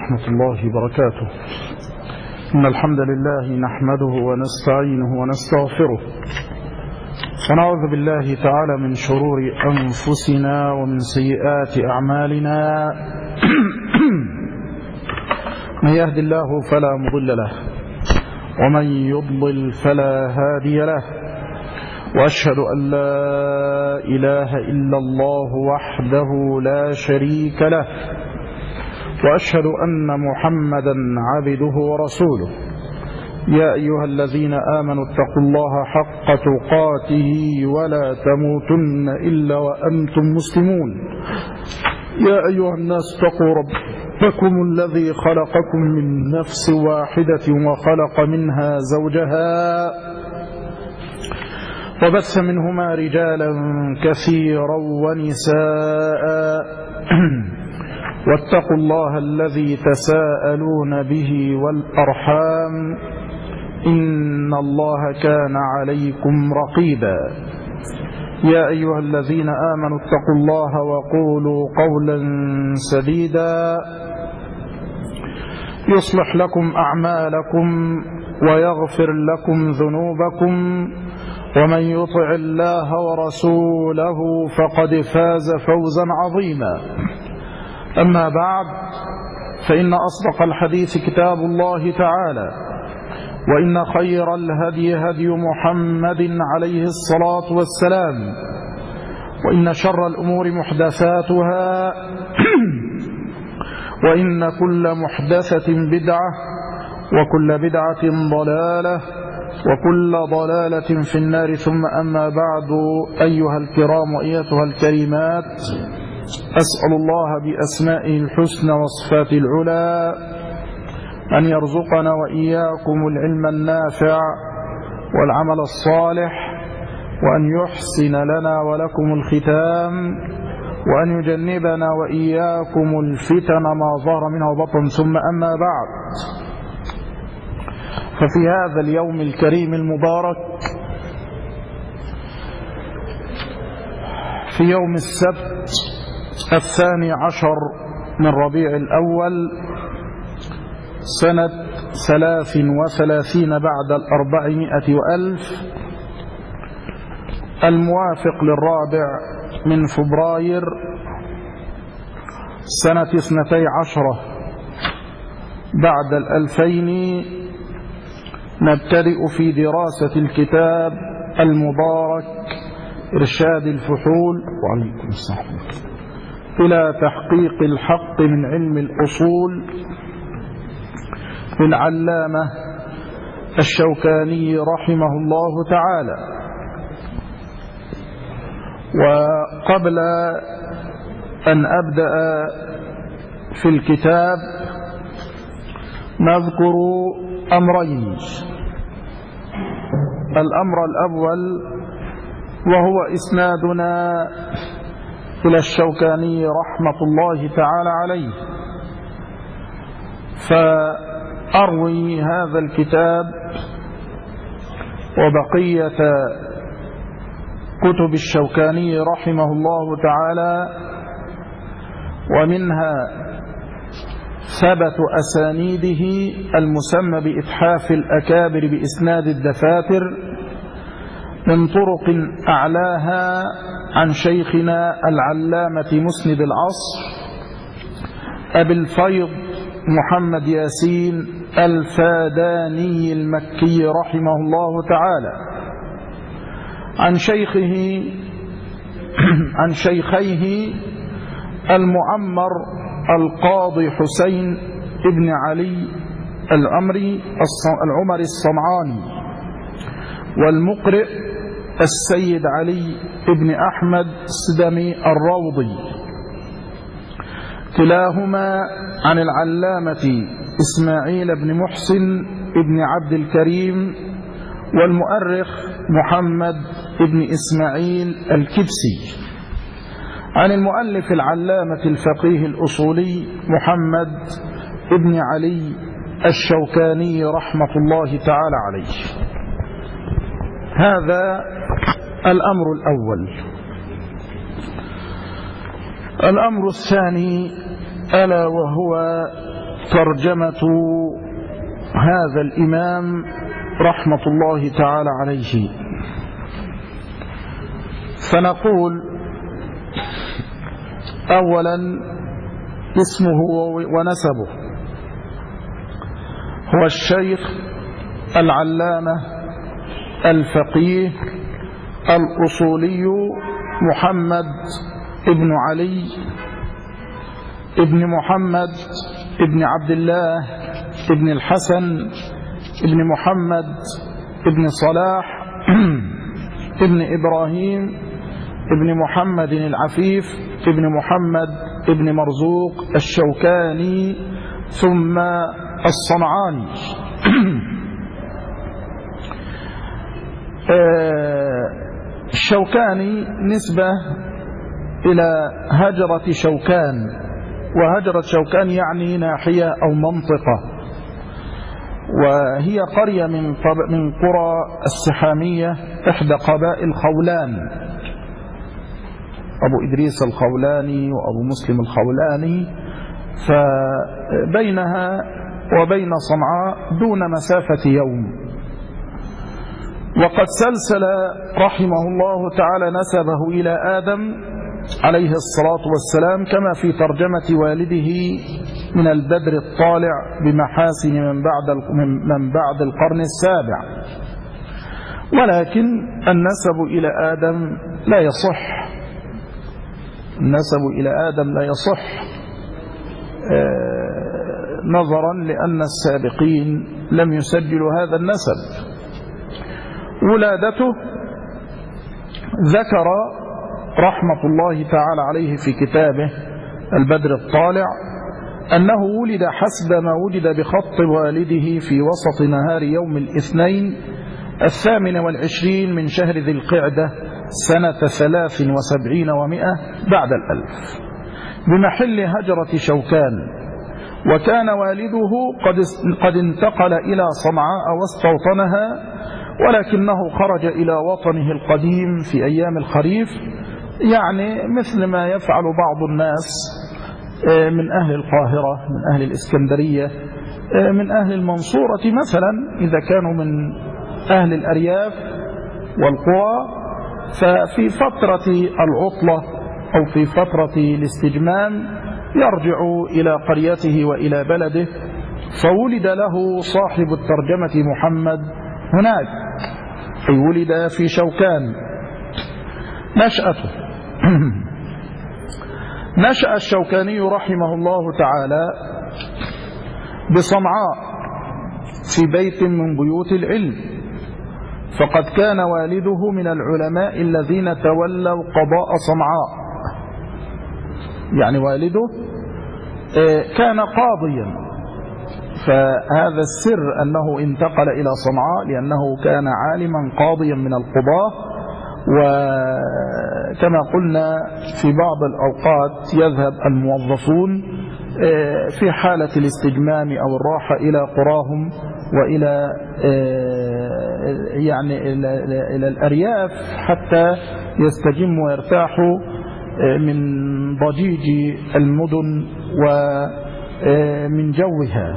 ورحمة الله وبركاته. إن الحمد لله نحمده ونستعينه ونستغفره ونعوذ بالله تعالى من شرور أنفسنا ومن سيئات أعمالنا. من يهد الله فلا مضل له ومن يضلل فلا هادي له، وأشهد أن لا إله إلا الله وحده لا شريك له، وأشهد أن محمدا عبده ورسوله. يا أيها الذين آمنوا اتقوا الله حق تقاته ولا تموتن إلا وأنتم مسلمون. يا أيها الناس اتقوا ربكم الذي خلقكم من نفس واحدة وخلق منها زوجها وبث منهما رجالا كثيرا ونساء، واتقوا الله الذي تساءلون به والأرحام إن الله كان عليكم رقيبا. يا أيها الذين آمنوا اتقوا الله وقولوا قولا سديدا يصلح لكم أعمالكم ويغفر لكم ذنوبكم، ومن يطع الله ورسوله فقد فاز فوزا عظيما. أما بعد، فإن أصدق الحديث كتاب الله تعالى، وإن خير الهدي هدي محمد عليه الصلاة والسلام، وإن شر الأمور محدثاتها وإن كل محدثة بدعة وكل بدعة ضلالة وكل ضلالة في النار. ثم أما بعد، أيها الكرام وأيتها الكريمات، أسأل الله بأسمائه الحسنى وصفاته العلى أن يرزقنا وإياكم العلم النافع والعمل الصالح، وأن يحسن لنا ولكم الختام، وأن يجنبنا وإياكم الفتن ما ظهر منها وبطن. ثم أما بعد، ففي هذا اليوم الكريم المبارك، في يوم السبت 12 من ربيع الأول سنة 33 بعد 400,000، الموافق للرابع من فبراير سنة 12 بعد 2000، نبتدئ في دراسة الكتاب المبارك إرشاد الفحول وعليكم السلام إلى تحقيق الحق من علم الأصول للعلامة الشوكاني رحمه الله تعالى. وقبل أن أبدأ في الكتاب نذكر أمرين. الأمر الأول وهو إسنادنا إلى الشوكاني رحمة الله تعالى عليه، فأروي هذا الكتاب وبقية كتب الشوكاني رحمه الله تعالى، ومنها ثبت أسانيده المسمى بإتحاف الأكابر بإسناد الدفاتر من طرق أعلاها عن شيخنا العلامة مسند العصر أبي الفيض محمد ياسين الفاداني المكي رحمه الله تعالى، عن شيخيه المعمر القاضي حسين ابن علي العمري الصنعاني، والمقرئ السيد علي ابن أحمد السدمي الروضي، كلاهما عن العلامة إسماعيل بن محسن ابن عبد الكريم، والمؤرخ محمد ابن إسماعيل الكبسي، عن المؤلف العلامة الفقيه الأصولي محمد ابن علي الشوكاني رحمة الله تعالى عليه. هذا الأمر الأول. الأمر الثاني ألا وهو ترجمة هذا الإمام رحمة الله تعالى عليه. فنقول أولا اسمه ونسبه. هو الشيخ العلامة الفقيه الأصولي محمد ابن علي ابن محمد ابن عبد الله ابن الحسن ابن محمد ابن صلاح ابن إبراهيم ابن محمد العفيف ابن محمد ابن مرزوق الشوكاني ثم الصنعاني. الشوكاني نسبة إلى هجرة شوكان، وهجرة شوكان يعني ناحية أو منطقة، وهي قرية من قرى السحامية إحدى قبائل خولان، أبو إدريس الخولاني وأبو مسلم الخولاني، فبينها وبين صنعاء دون مسافة يوم. وقد سلسل رحمه الله تعالى نسبه إلى آدم عليه الصلاة والسلام، كما في ترجمة والده من البدر الطالع بمحاسن من بعد القرن السابع. ولكن النسب إلى آدم لا يصح، النسب إلى آدم لا يصح نظرا لأن السابقين لم يسجلوا هذا النسب. ولادته ذكر رحمة الله تعالى عليه في كتابه البدر الطالع أنه ولد حسب ما وجد بخط والده في وسط نهار يوم الاثنين 28 من شهر ذي القعدة سنة 73 و100 بعد الألف بمحل هجرة شوكان. وكان والده قد انتقل إلى صنعاء واستوطنها، ولكنه خرج إلى وطنه القديم في أيام الخريف، يعني مثل ما يفعل بعض الناس من أهل القاهرة، من أهل الإسكندرية، من أهل المنصورة مثلا، إذا كانوا من أهل الأرياف والقرى، ففي فترة العطلة أو في فترة الاستجمام يرجع إلى قريته وإلى بلده. فولد له صاحب الترجمة محمد هناك، أي ولد في شوكان. نشأته نشأ الشوكاني رحمه الله تعالى بصنعاء في بيت من بيوت العلم، فقد كان والده من العلماء الذين تولوا قضاء صنعاء، يعني والده كان قاضيا. فهذا السر أنه انتقل إلى صنعاء لأنه كان عالما قاضيا من القضاة. وكما قلنا في بعض الأوقات يذهب الموظفون في حالة الاستجمام أو الراحة إلى قراهم وإلى يعني إلى الأرياف حتى يستجموا ويرتاحوا من ضجيج المدن ومن جوها.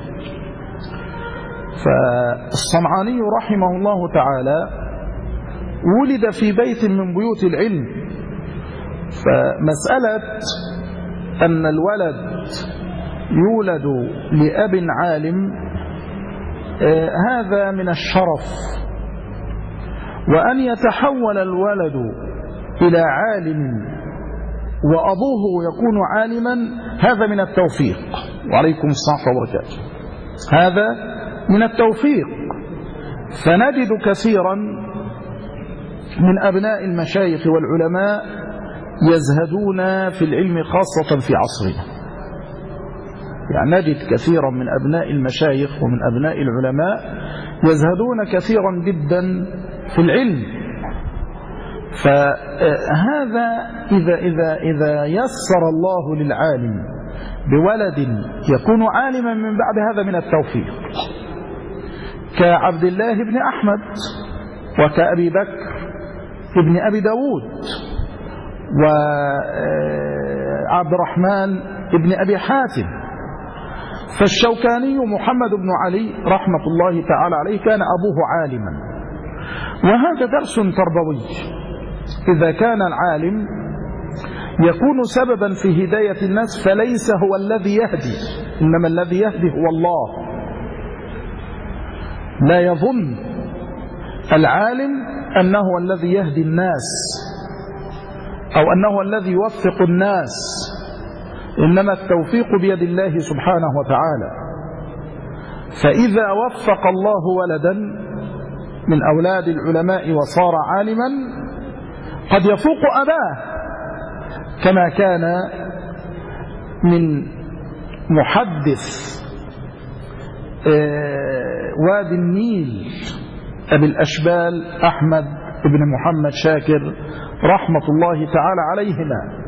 فالصنعاني رحمه الله تعالى ولد في بيت من بيوت العلم. فمسألة أن الولد يولد لأب عالم هذا من الشرف، وأن يتحول الولد إلى عالم وأبوه يكون عالما هذا من التوفيق. وعليكم السلام وبركاته. هذا من التوفيق. فنجد كثيرا من أبناء المشايخ والعلماء يزهدون في العلم خاصة في عصرنا. يعني نجد كثيرا من أبناء المشايخ ومن أبناء العلماء يزهدون كثيرا جدا في العلم. فهذا إذا يسر الله للعالم بولد يكون عالما من بعد هذا من التوفيق، كعبد الله بن أحمد وكأبي بكر ابن أبي داود وعبد الرحمن ابن أبي حاتم. فالشوكاني محمد بن علي رحمة الله تعالى عليه كان أبوه عالما، وهذا درس تربوي. إذا كان العالم يكون سببا في هداية الناس فليس هو الذي يهدي، إنما الذي يهدي هو الله. لا يظن العالم أنه الذي يهدي الناس أو أنه الذي يوفق الناس، إنما التوفيق بيد الله سبحانه وتعالى. فإذا وفق الله ولدا من أولاد العلماء وصار عالما قد يفوق أباه، كما كان من محدث وادي النيل أبي الأشبال أحمد بن محمد شاكر رحمة الله تعالى عليهما،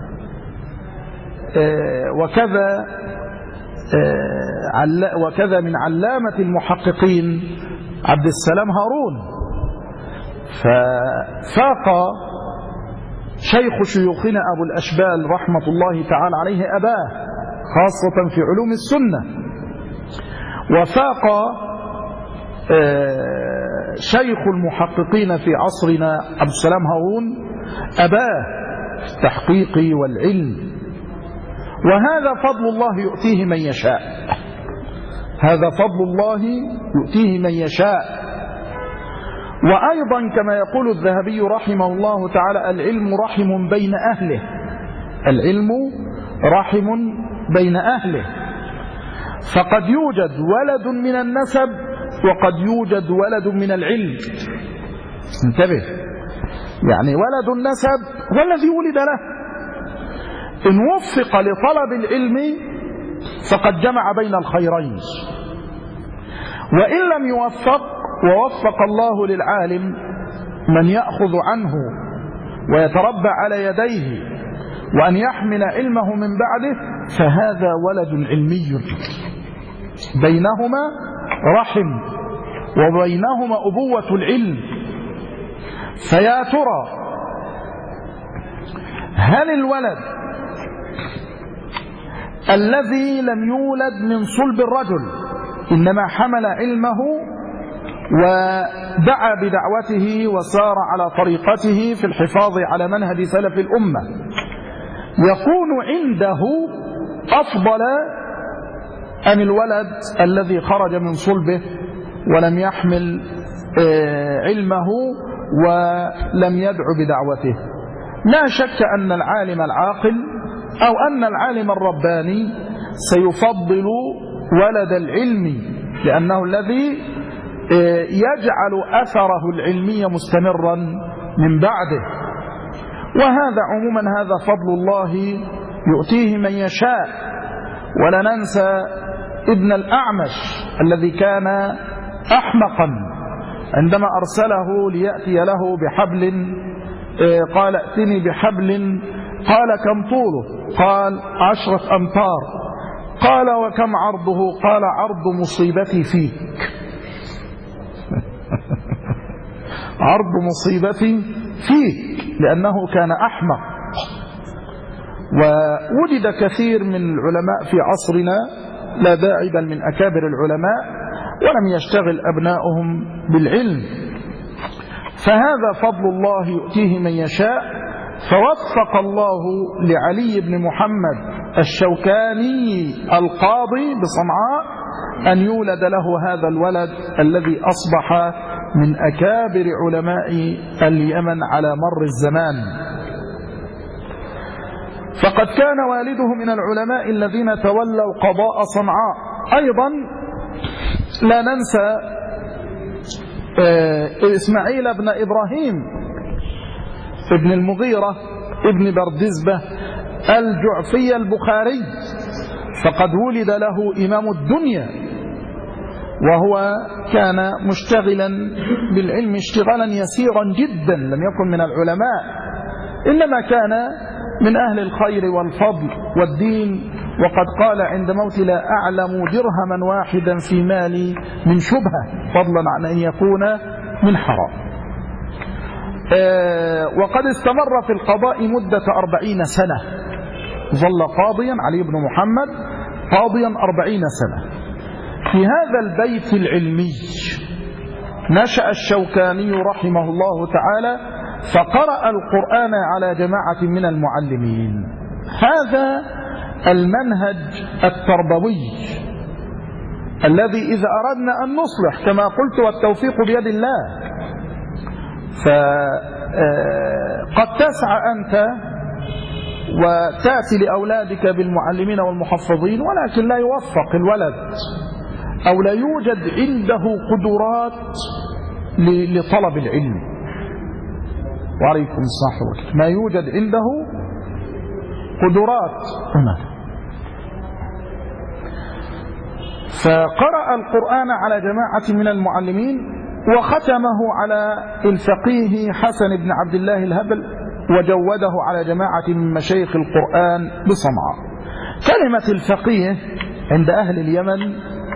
وكذا من علامة المحققين عبد السلام هارون. ففاق شيخ شيوخنا أبو الأشبال رحمة الله تعالى عليه أباه، خاصة في علوم السنة. وفاق شيخ المحققين في عصرنا عبد السلام هارون أباه في التحقيق والعلم. وهذا فضل الله يؤتيه من يشاء، هذا فضل الله يؤتيه من يشاء. وأيضا كما يقول الذهبي رحمه الله تعالى: العلم رحم بين أهله، العلم رحم بين أهله. فقد يوجد ولد من النسب وقد يوجد ولد من العلم. انتبه، يعني ولد النسب هو الذي ولد له، إن وفق لطلب العلم فقد جمع بين الخيرين، وإن لم يوفق ووفق الله للعالم من يأخذ عنه ويتربى على يديه وأن يحمل علمه من بعده، فهذا ولد علمي بينهما رحم وبينهما أبوة العلم. فيا ترى هل الولد الذي لم يولد من صلب الرجل إنما حمل علمه ودعا بدعوته وسار على طريقته في الحفاظ على منهج سلف الأمة يكون عنده أفضل أم الولد الذي خرج من صلبه ولم يحمل علمه ولم يدعو بدعوته؟ لا شك أن العالم العاقل أو أن العالم الرباني سيفضل ولد العلم، لأنه الذي يجعل أثره العلمي مستمرا من بعده. وهذا عموما هذا فضل الله يؤتيه من يشاء. ولا ننسى ابن الأعمش الذي كان أحمقا عندما أرسله ليأتي له بحبل، قال ائتني بحبل، قال كم طوله؟ قال 10 أمتار. قال وكم عرضه؟ قال عرض مصيبتي فيك. عرض مصيبتي فيك، لأنه كان أحمق. ووجد كثير من العلماء في عصرنا لا داعي بل من أكابر العلماء ولم يشتغل أبناؤهم بالعلم. فهذا فضل الله يؤتيه من يشاء. فوفق الله لعلي بن محمد الشوكاني القاضي بصنعاء أن يولد له هذا الولد الذي أصبح من أكابر علماء اليمن على مر الزمان. فقد كان والده من العلماء الذين تولوا قضاء صنعاء. أيضا لا ننسى إسماعيل بن إبراهيم ابن المغيرة ابن بردزبة الجعفي البخاري، فقد ولد له إمام الدنيا، وهو كان مشتغلا بالعلم اشتغالا يسيرا جدا، لم يكن من العلماء، إنما كان من أهل الخير والفضل والدين. وقد قال عند موت: لا أعلم درهما واحدا في مالي من شبهة، فضلا عن أن يكون من حرام. وقد استمر في القضاء مدة 40 سنة، ظل قاضيا علي بن محمد قاضيا 40 سنة. في هذا البيت العلمي نشأ الشوكاني رحمه الله تعالى فقرأ القرآن على جماعة من المعلمين. هذا المنهج التربوي الذي إذا أردنا أن نصلح كما قلت والتوفيق بيد الله، فقد تسعى أنت وتأتي لأولادك بالمعلمين والمحفظين ولكن لا يوفق الولد أو لا يوجد عنده قدرات لطلب العلم. وعليكم السلام. ما يوجد عنده قدرات. فقرأ القرآن على جماعة من المعلمين وختمه على الفقيه حسن بن عبد الله الهبل وجوده على جماعة من مشايخ القرآن بصنعاء. كلمة الفقيه عند أهل اليمن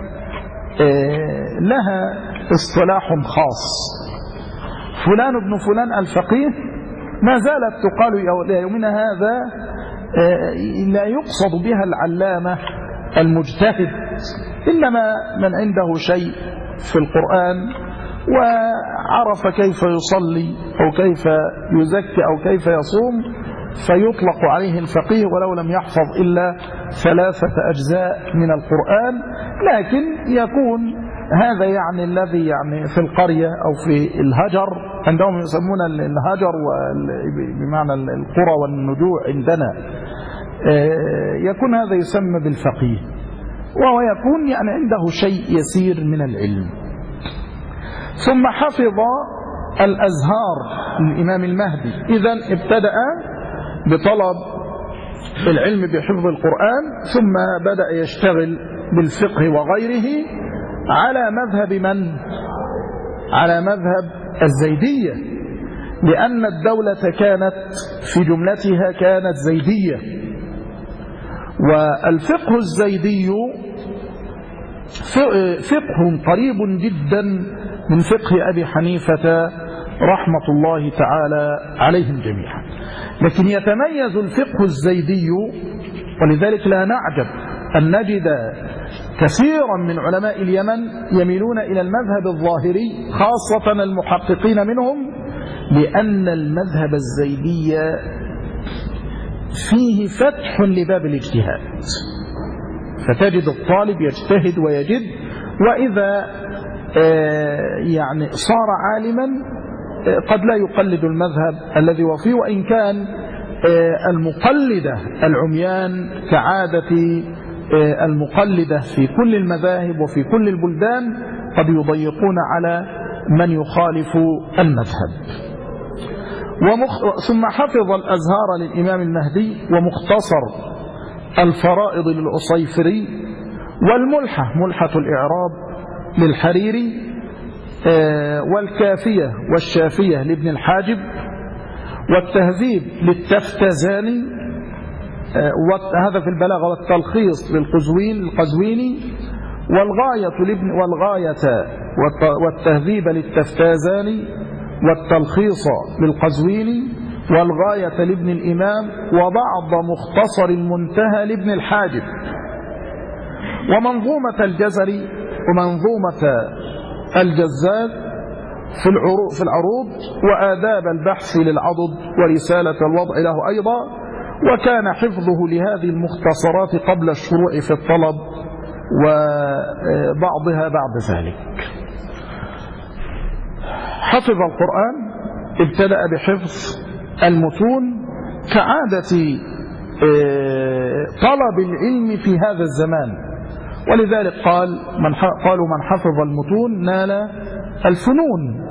لها اصطلاح خاص. فلان ابن فلان الفقيه ما زالت تقال إلى يومنا هذا، لا يقصد بها العلامة المجتهد، إنما من عنده شيء في القرآن وعرف كيف يصلي أو كيف يزكي أو كيف يصوم فيطلق عليه الفقيه ولو لم يحفظ إلا 3 أجزاء من القرآن. لكن يكون هذا يعني الذي يعني في القرية أو في الهجر، عندهم يسمون الهجر بمعنى القرى والنجوع عندنا، يكون هذا يسمى بالفقيه، وهو يكون يعني عنده شيء يسير من العلم. ثم حفظ الأزهار للإمام المهدي، إذن ابتدأ بطلب العلم بحفظ القرآن ثم بدأ يشتغل بالفقه وغيره على مذهب من؟ على مذهب الزيدية، لأن الدولة كانت في جملتها كانت زيدية. والفقه الزيدي فقه قريب جدا من فقه أبي حنيفة رحمة الله تعالى عليهم جميعا، لكن يتميز الفقه الزيدي، ولذلك لا نعجب أن نجد كثيرا من علماء اليمن يميلون إلى المذهب الظاهري خاصة المحققين منهم، لأن المذهب الزيدي فيه فتح لباب الاجتهاد، فتجد الطالب يجتهد ويجد، وإذا يعني صار عالما قد لا يقلد المذهب الذي هو فيه، وإن كان المقلدة العميان كعادة المقلدة في كل المذاهب وفي كل البلدان قد يضيقون على من يخالف المذهب. ثم حفظ الأزهار للإمام المهدي، ومختصر الفرائض للعصيفري، والملحة ملحة الإعراب للحريري، والكافية والشافية لابن الحاجب، والتهذيب للتفتزاني، هذا في البلاغة، والتلخيص للقزويني، والغاية والتهذيب للتفتازاني، والتلخيص للقزويني، والغاية لابن الإمام، وبعض مختصر المنتهى لابن الحاجب، ومنظومة الجزري، ومنظومة الجزاد في العروض، وآداب البحث للعضد، ورسالة الوضع له أيضا. وكان حفظه لهذه المختصرات قبل الشروع في الطلب وبعضها بعد ذلك. حفظ القرآن، ابتدأ بحفظ المتون كعادة طلب العلم في هذا الزمان، ولذلك قالوا من حفظ المتون نال الفنون،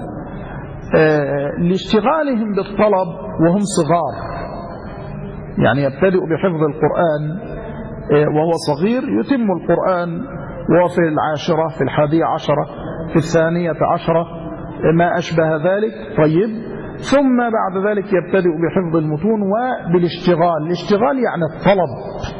لاشتغالهم بالطلب وهم صغار. يعني يبتدئ بحفظ القرآن وهو صغير، يتم القرآن وهو في 10، في 11، في 12، ما أشبه ذلك. طيب، ثم بعد ذلك يبتدئ بحفظ المتون وبالاشتغال. الاشتغال يعني الطلب،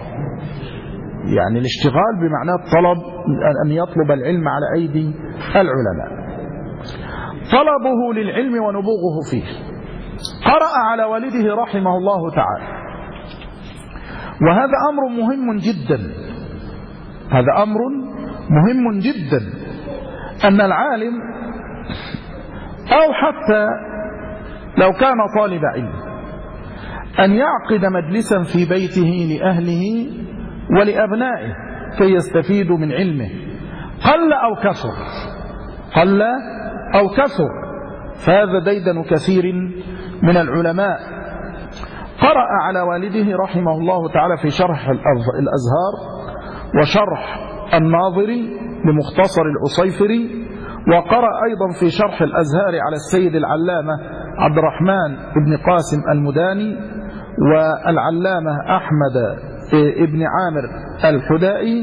يعني الاشتغال بمعنى الطلب، أن يطلب العلم على أيدي العلماء. طلبه للعلم ونبوغه فيه. قرأ على والده رحمه الله تعالى، وهذا أمر مهم جدا، هذا أمر مهم جدا أن العالم أو حتى لو كان طالب علم أن يعقد مجلسا في بيته لأهله ولأبنائه كي يستفيدوا من علمه، قل أو كثر، قل أو كثر. فهذا ديدن كثير من العلماء. قرأ على والده رحمه الله تعالى في شرح الأزهار وشرح الناظري لمختصر العصيفري، وقرأ أيضا في شرح الأزهار على السيد العلامة عبد الرحمن بن قاسم المداني، والعلامة أحمد ابن عامر الحدائي،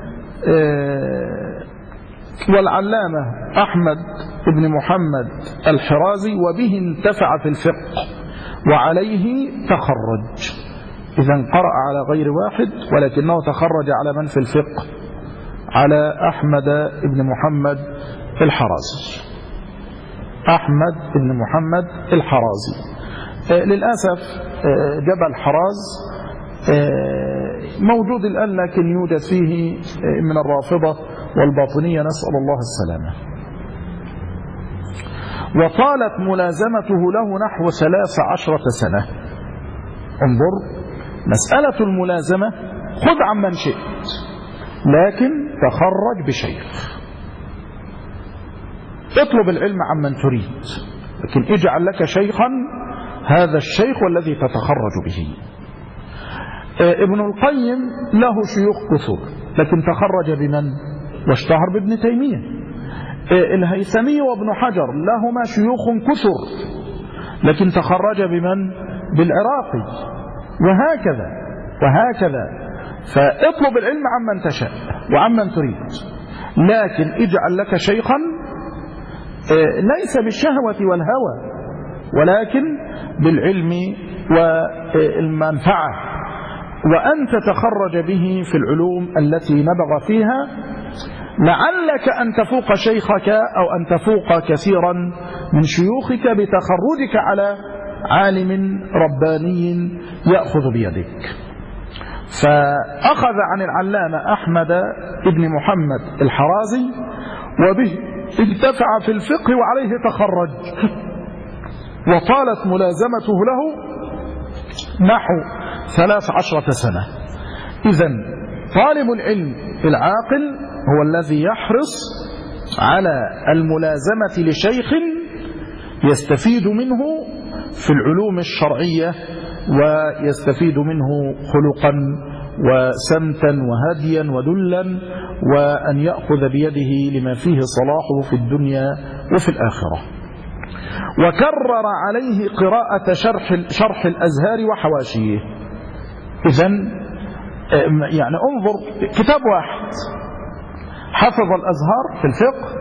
والعلامة أحمد ابن محمد الحرازي، وبه انتفع في الفقه وعليه تخرج. إذن قرأ على غير واحد ولكنه تخرج على من في الفقه؟ على أحمد ابن محمد الحرازي، أحمد ابن محمد الحرازي. للأسف جبل حراز موجود الآن لكن يوجد فيه من الرافضة والباطنية، نسأل الله السلامة. وطالت ملازمته له نحو 13 سنة. انظر، مسألة الملازمة خذ عمن شئت لكن تخرج بشيخ، اطلب العلم عمن تريد، لكن اجعل لك شيخا، هذا الشيخ والذي تتخرج به. ابن القيم له شيوخ كثر لكن تخرج بمن؟ واشتهر بابن تيمية. الهيثمي وابن حجر لهما شيوخ كثر لكن تخرج بمن؟ بالعراقي، وهكذا وهكذا. فاطلب العلم عمن تشاء وعمن تريد، لكن اجعل لك شيخا ليس بالشهوة والهوى ولكن بالعلم والمنفعة، وأن تتخرج به في العلوم التي نبغ فيها، لعلك أن تفوق شيخك أو أن تفوق كثيرا من شيوخك بتخرجك على عالم رباني يأخذ بيدك. فأخذ عن العلامة أحمد ابن محمد الحرازي، وبه انتفع في الفقه وعليه تخرج، وطالت ملازمته له نحو 13 سنة. إذن طالب العلم العاقل هو الذي يحرص على الملازمة لشيخ يستفيد منه في العلوم الشرعية ويستفيد منه خلقا وسمتا وهديا ودلا، وأن يأخذ بيده لما فيه صلاحه في الدنيا وفي الآخرة. وكرر عليه قراءة شرح الأزهار وحواشيه. إذن يعني انظر، كتاب واحد حفظ الأزهار في الفقه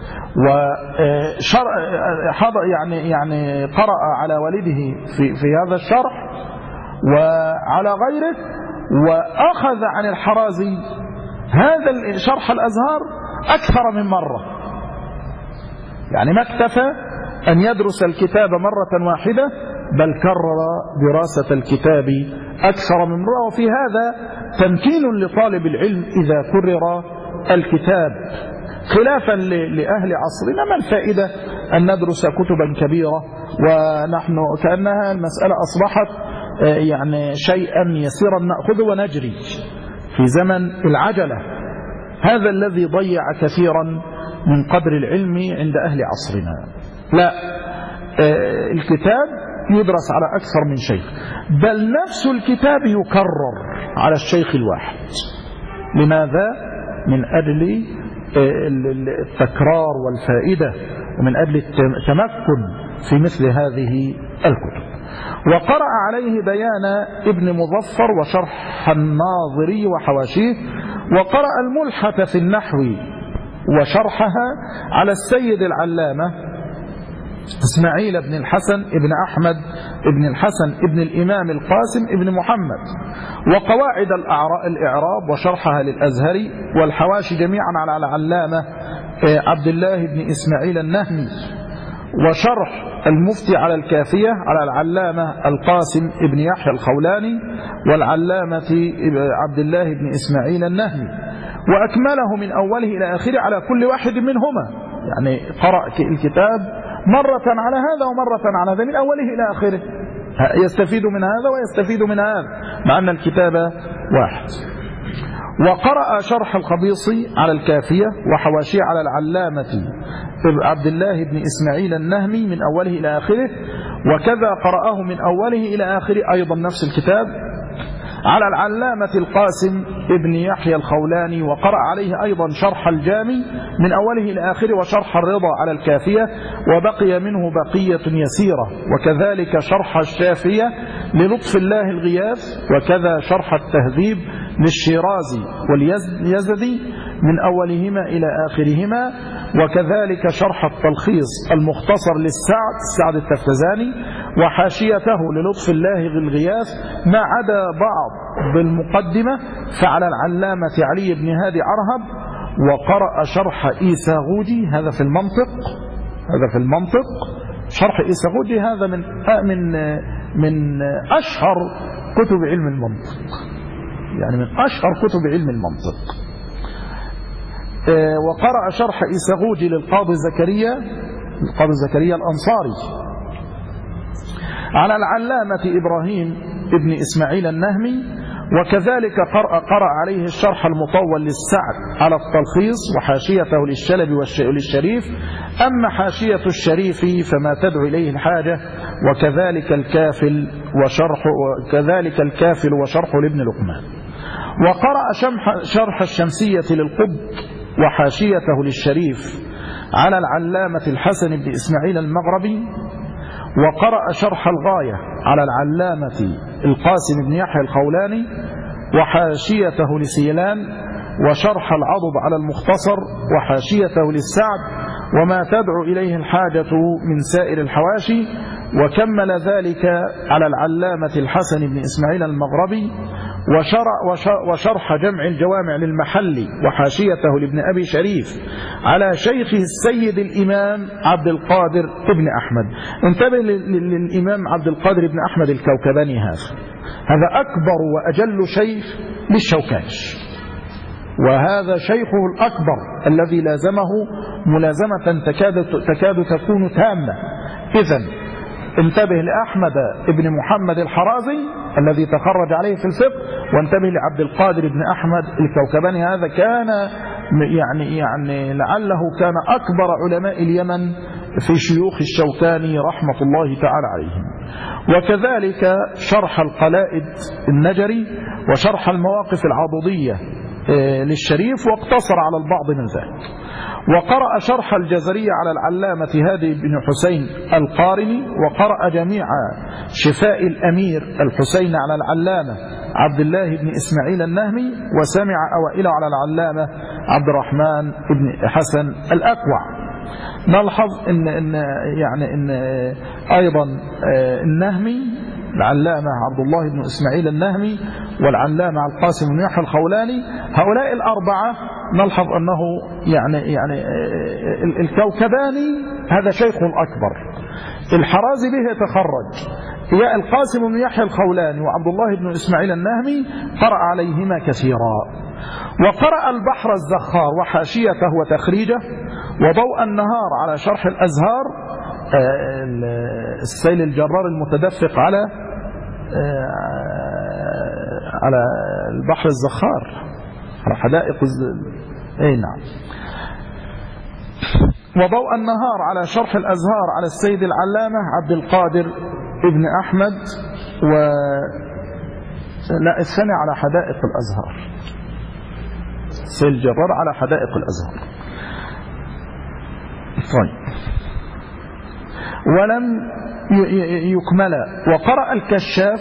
يعني قرأ على والده في هذا الشرح وعلى غيره، وأخذ عن الحرازي هذا شرح الأزهار أكثر من مرة. يعني ما اكتفى أن يدرس الكتاب مرة واحدة، بل كرر دراسة الكتاب أكثر من مرة. وفي هذا تمكين لطالب العلم إذا كرر الكتاب، خلافا لأهل عصرنا. ما الفائدة أن ندرس كتبا كبيرة ونحن كأنها المسألة أصبحت يعني شيئا يسيرا نأخذه ونجري في زمن العجلة. هذا الذي ضيع كثيرا من قدر العلم عند أهل عصرنا. لا، الكتاب يدرس على أكثر من شيخ، بل نفس الكتاب يكرر على الشيخ الواحد. لماذا؟ من أجل التكرار والفائدة، ومن أجل التمكن في مثل هذه الكتب. وقرأ عليه بيان ابن مظفر وشرح الناظري وحواشيه، وقرأ الملحة في النحو وشرحها على السيد العلامة إسماعيل بن الحسن ابن أحمد ابن الحسن ابن الإمام القاسم ابن محمد، وقواعد الإعراب وشرحها للأزهري، والحواشي جميعا على العلامة عبد الله بن إسماعيل النهمي، وشرح المفتي على الكافية على العلامة القاسم ابن يحيى الخولاني والعلامة عبد الله بن إسماعيل النهمي، وأكمله من أوله إلى آخره على كل واحد منهما، يعني قرأ الكتاب مرة على هذا ومرة على هذا من أوله إلى آخره، يستفيد من هذا ويستفيد من هذا مع أن الكتاب واحد. وقرأ شرح الخبيصي على الكافية وحواشيه على العلامة عبد الله بن إسماعيل النهمي من أوله إلى آخره، وكذا قرأه من أوله إلى آخره أيضا نفس الكتاب على العلامة القاسم ابن يحيى الخولاني، وقرأ عليه أيضا شرح الجامي من أوله إلى آخره وشرح الرضا على الكافية، وبقي منه بقية يسيرة، وكذلك شرح الشافية للطف الله الغياث، وكذا شرح التهذيب للشيرازي واليزدي من أولهما إلى آخرهما، وكذلك شرح التلخيص المختصر للسعد التفتزاني، وحاشيته للطف الله الغياث، ما عدا بعض بالمقدمة فعلى العلامة علي بن هادي عرهب. وقرأ شرح إيساغوجي، هذا في المنطق شرح إيساغوجي، هذا من أشهر كتب علم المنطق، يعني من أشهر كتب علم المنطق. وقرأ شرح إيساغوجي للقاضي زكريا الأنصاري على العلامة إبراهيم ابن إسماعيل النهمي، وكذلك قرأ عليه الشرح المطول للسعد على التلخيص وحاشيته للشلبي وللشريف، أما حاشية الشريف فما تدعو إليه الحاجة، وكذلك الكافل وشرح لابن لقمان. وقرأ شرح الشمسية للقطب وحاشيته للشريف على العلامة الحسن بن إسماعيل المغربي، وقرأ شرح الغاية على العلامة القاسم بن يحيى الخولاني وحاشيته لسيلان، وشرح العضد على المختصر وحاشيته للسعد، وما تدعو إليه الحاجة من سائر الحواشي. وكمل ذلك على العلامة الحسن بن إسماعيل المغربي وشرح جمع الجوامع للمحلي وحاشيته لابن أبي شريف على شيخه السيد الإمام عبد القادر ابن أحمد. انتبه للإمام عبد القادر ابن أحمد الكوكباني، هذا أكبر وأجل شيخ للشوكاني، وهذا شيخه الأكبر الذي لازمه ملازمة تكاد تكون تامة. إذن انتبه لأحمد ابن محمد الحرازي الذي تخرج عليه في الفقه، وانتبه لعبد القادر ابن أحمد الكوكباني، هذا كان يعني لعله كان أكبر علماء اليمن في شيوخ الشوكاني رحمة الله تعالى عليهم. وكذلك شرح القلائد النجري وشرح المواقف العضدية للشريف، واقتصر على البعض من ذلك. وقرأ شرح الجزرية على العلامة هادي بن حسين القارني، وقرأ جميع شفاء الأمير الحسين على العلامة عبد الله بن إسماعيل النهمي، وسمع أوائله على العلامة عبد الرحمن بن حسن الأكوع. نلحظ إن أيضا النهمي العلامة عبد الله بن إسماعيل النهمي والعلامة القاسم بن يحيى الخولاني، هؤلاء الأربعة نلحظ أنه يعني الكوكباني هذا شيخ الأكبر، الحرازي به يتخرج، القاسم بن يحيى الخولاني وعبد الله بن إسماعيل النهمي قرأ عليهما كثيرا. وقرأ البحر الزخار وحاشيته وتخريجه، وضوء النهار على شرح الأزهار، السيل الجرار المتدفق على البحر الزخار، على حدائق نعم. وضوء النهار على شرح الأزهار على السيد العلامة عبد القادر ابن أحمد، الثاني على حدائق الأزهار، السيل الجرار على حدائق الأزهار. طيب، ولم يكمل. وقرأ الكشاف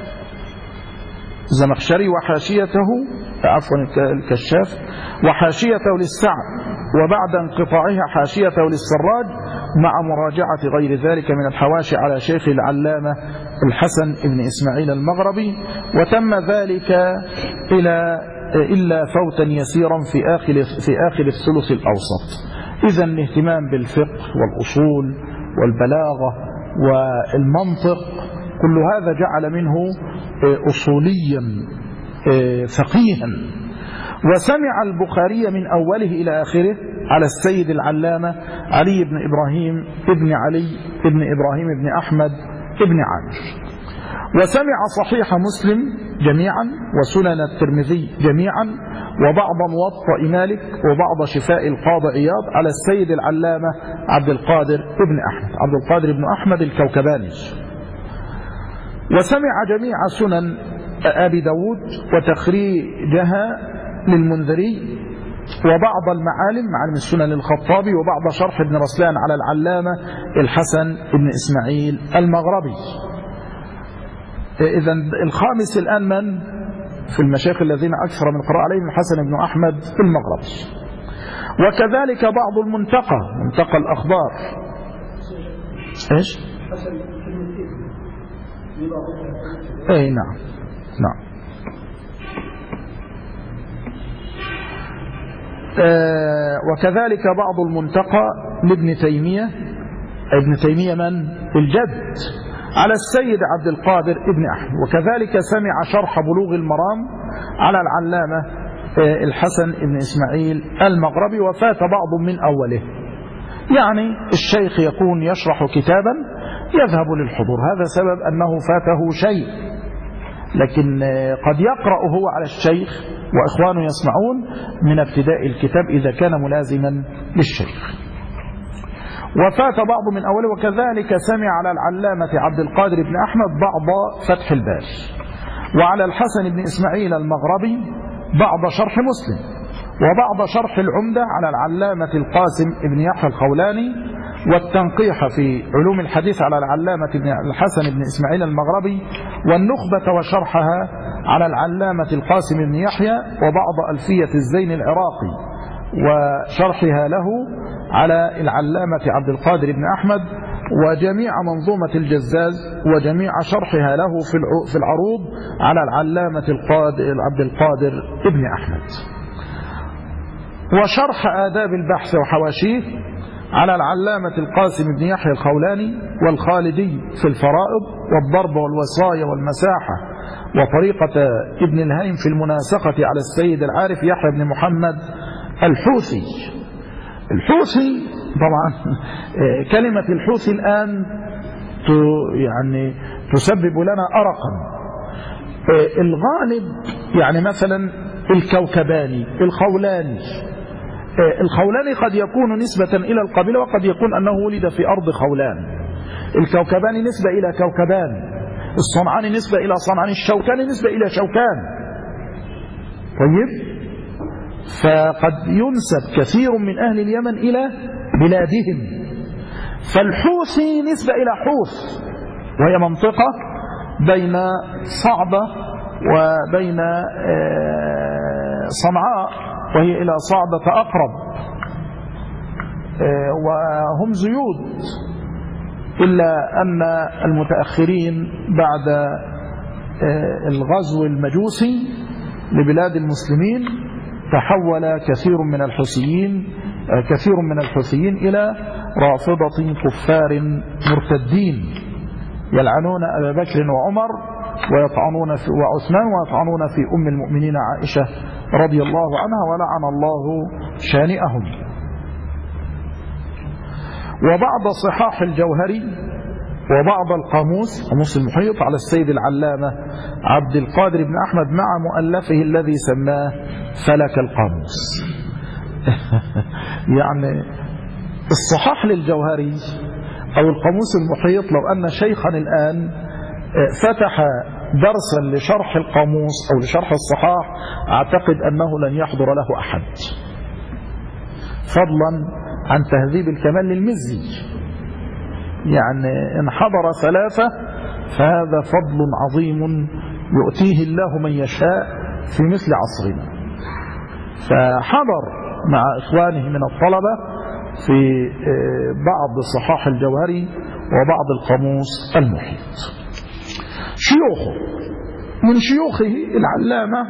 زمخشري وحاشيته، الكشاف وحاشيته للسعد، وبعد انقطاعها حاشيته للسراج، مع مراجعة غير ذلك من الحواشي على شيخ العلامة الحسن بن إسماعيل المغربي. وتم ذلك إلا فوتا يسيرا في آخر الثلث الأوسط. إذن الاهتمام بالفقه والأصول والبلاغة والمنطق كل هذا جعل منه أصوليا فقيها. وسمع البخاري من أوله إلى آخره على السيد العلامة علي بن إبراهيم ابن علي ابن إبراهيم ابن أحمد ابن عامر. وسمع صحيح مسلم جميعا وسنن الترمذي جميعا وبعض موطأ مالك وبعض شفاء القاضي عياض على السيد العلامة عبد القادر ابن أحمد، عبد القادر بن أحمد الكوكباني. وسمع جميع سنن أبي داود وتخريجها للمنذري وبعض معالم السنن الخطابي وبعض شرح ابن رسلان على العلامة الحسن بن إسماعيل المغربي. إذن الخامس الآن من في المشايخ الذين أكثر من قراءة عليهم الحسن بن أحمد المغربي. وكذلك بعض منتقى الأخبار. إيش؟ أي نعم. وكذلك بعض المنتقى لابن تيمية. ابن تيمية من؟ الجد، على السيد عبد القادر ابن أحمد. وكذلك سمع شرح بلوغ المرام على العلامة الحسن بن إسماعيل المغربي وفات بعض من أوله. يعني الشيخ يكون يشرح كتابا يذهب للحضور، هذا سبب أنه فاته شيء، لكن قد يقرأ هو على الشيخ وإخوانه يسمعون من ابتداء الكتاب إذا كان ملازما للشيخ. وفات بعض من أوله. وكذلك سمع على العلامة عبد القادر بن أحمد بعض فتح الباري، وعلى الحسن بن إسماعيل المغربي بعض شرح مسلم، وبعض شرح العمدة على العلامة القاسم بن يحيى الخولاني، والتنقيح في علوم الحديث على العلامة الحسن بن إسماعيل المغربي، والنخبة وشرحها على العلامة القاسم بن يحيى، وبعض ألفية الزين العراقي وشرحها له على العلامة عبد القادر بن أحمد، وجميع منظومة الجزاز وجميع شرحها له في العروض على العلامة عبد القادر بن أحمد، وشرح آداب البحث وحواشيه على العلامة القاسم بن يحيى الخولاني والخالدي في الفرائض والضرب والوصايا والمساحة، وطريقة ابن الهيم في المناسخة على السيد العارف يحيى بن محمد الحوثي. طبعا كلمة الحوثي الآن يعني تسبب لنا أرقا. الغالب يعني مثلا الكوكباني، الخولاني قد يكون نسبة إلى القبيلة، وقد يكون أنه ولد في أرض خولان. الكوكباني نسبة إلى كوكبان، الصنعاني نسبة إلى صنعاني، الشوكاني نسبة إلى شوكان. طيب، فقد ينسب كثير من أهل اليمن إلى بلادهم. فالحوثي نسبة إلى حوث، وهي منطقة بين صعبة وبين صنعاء، وهي إلى صعبة أقرب، وهم زيود، إلا أن المتأخرين بعد الغزو المجوسي لبلاد المسلمين تحول كثير من الحوثيين إلى رافضة كفار مرتدين يلعنون أبا بكر وعمر وعثمان ويطعنون في أم المؤمنين عائشة رضي الله عنها، ولعن الله شانئهم. وبعض صحاح الجوهري وبعض قاموس المحيط على السيد العلامة عبد القادر بن أحمد مع مؤلفه الذي سماه فلك القاموس. يعني الصحاح للجوهري أو القاموس المحيط، لو أن شيخا الآن فتح درسا لشرح القاموس أو لشرح الصحاح، أعتقد أنه لن يحضر له أحد، فضلا عن تهذيب الكمال للمزي. يعني إن حضر ثلاثة فهذا فضل عظيم يؤتيه الله من يشاء في مثل عصرنا. فحضر مع إخوانه من الطلبة في بعض صحاح الجوهري وبعض القاموس المحيط. شيوخه، من شيوخه العلامة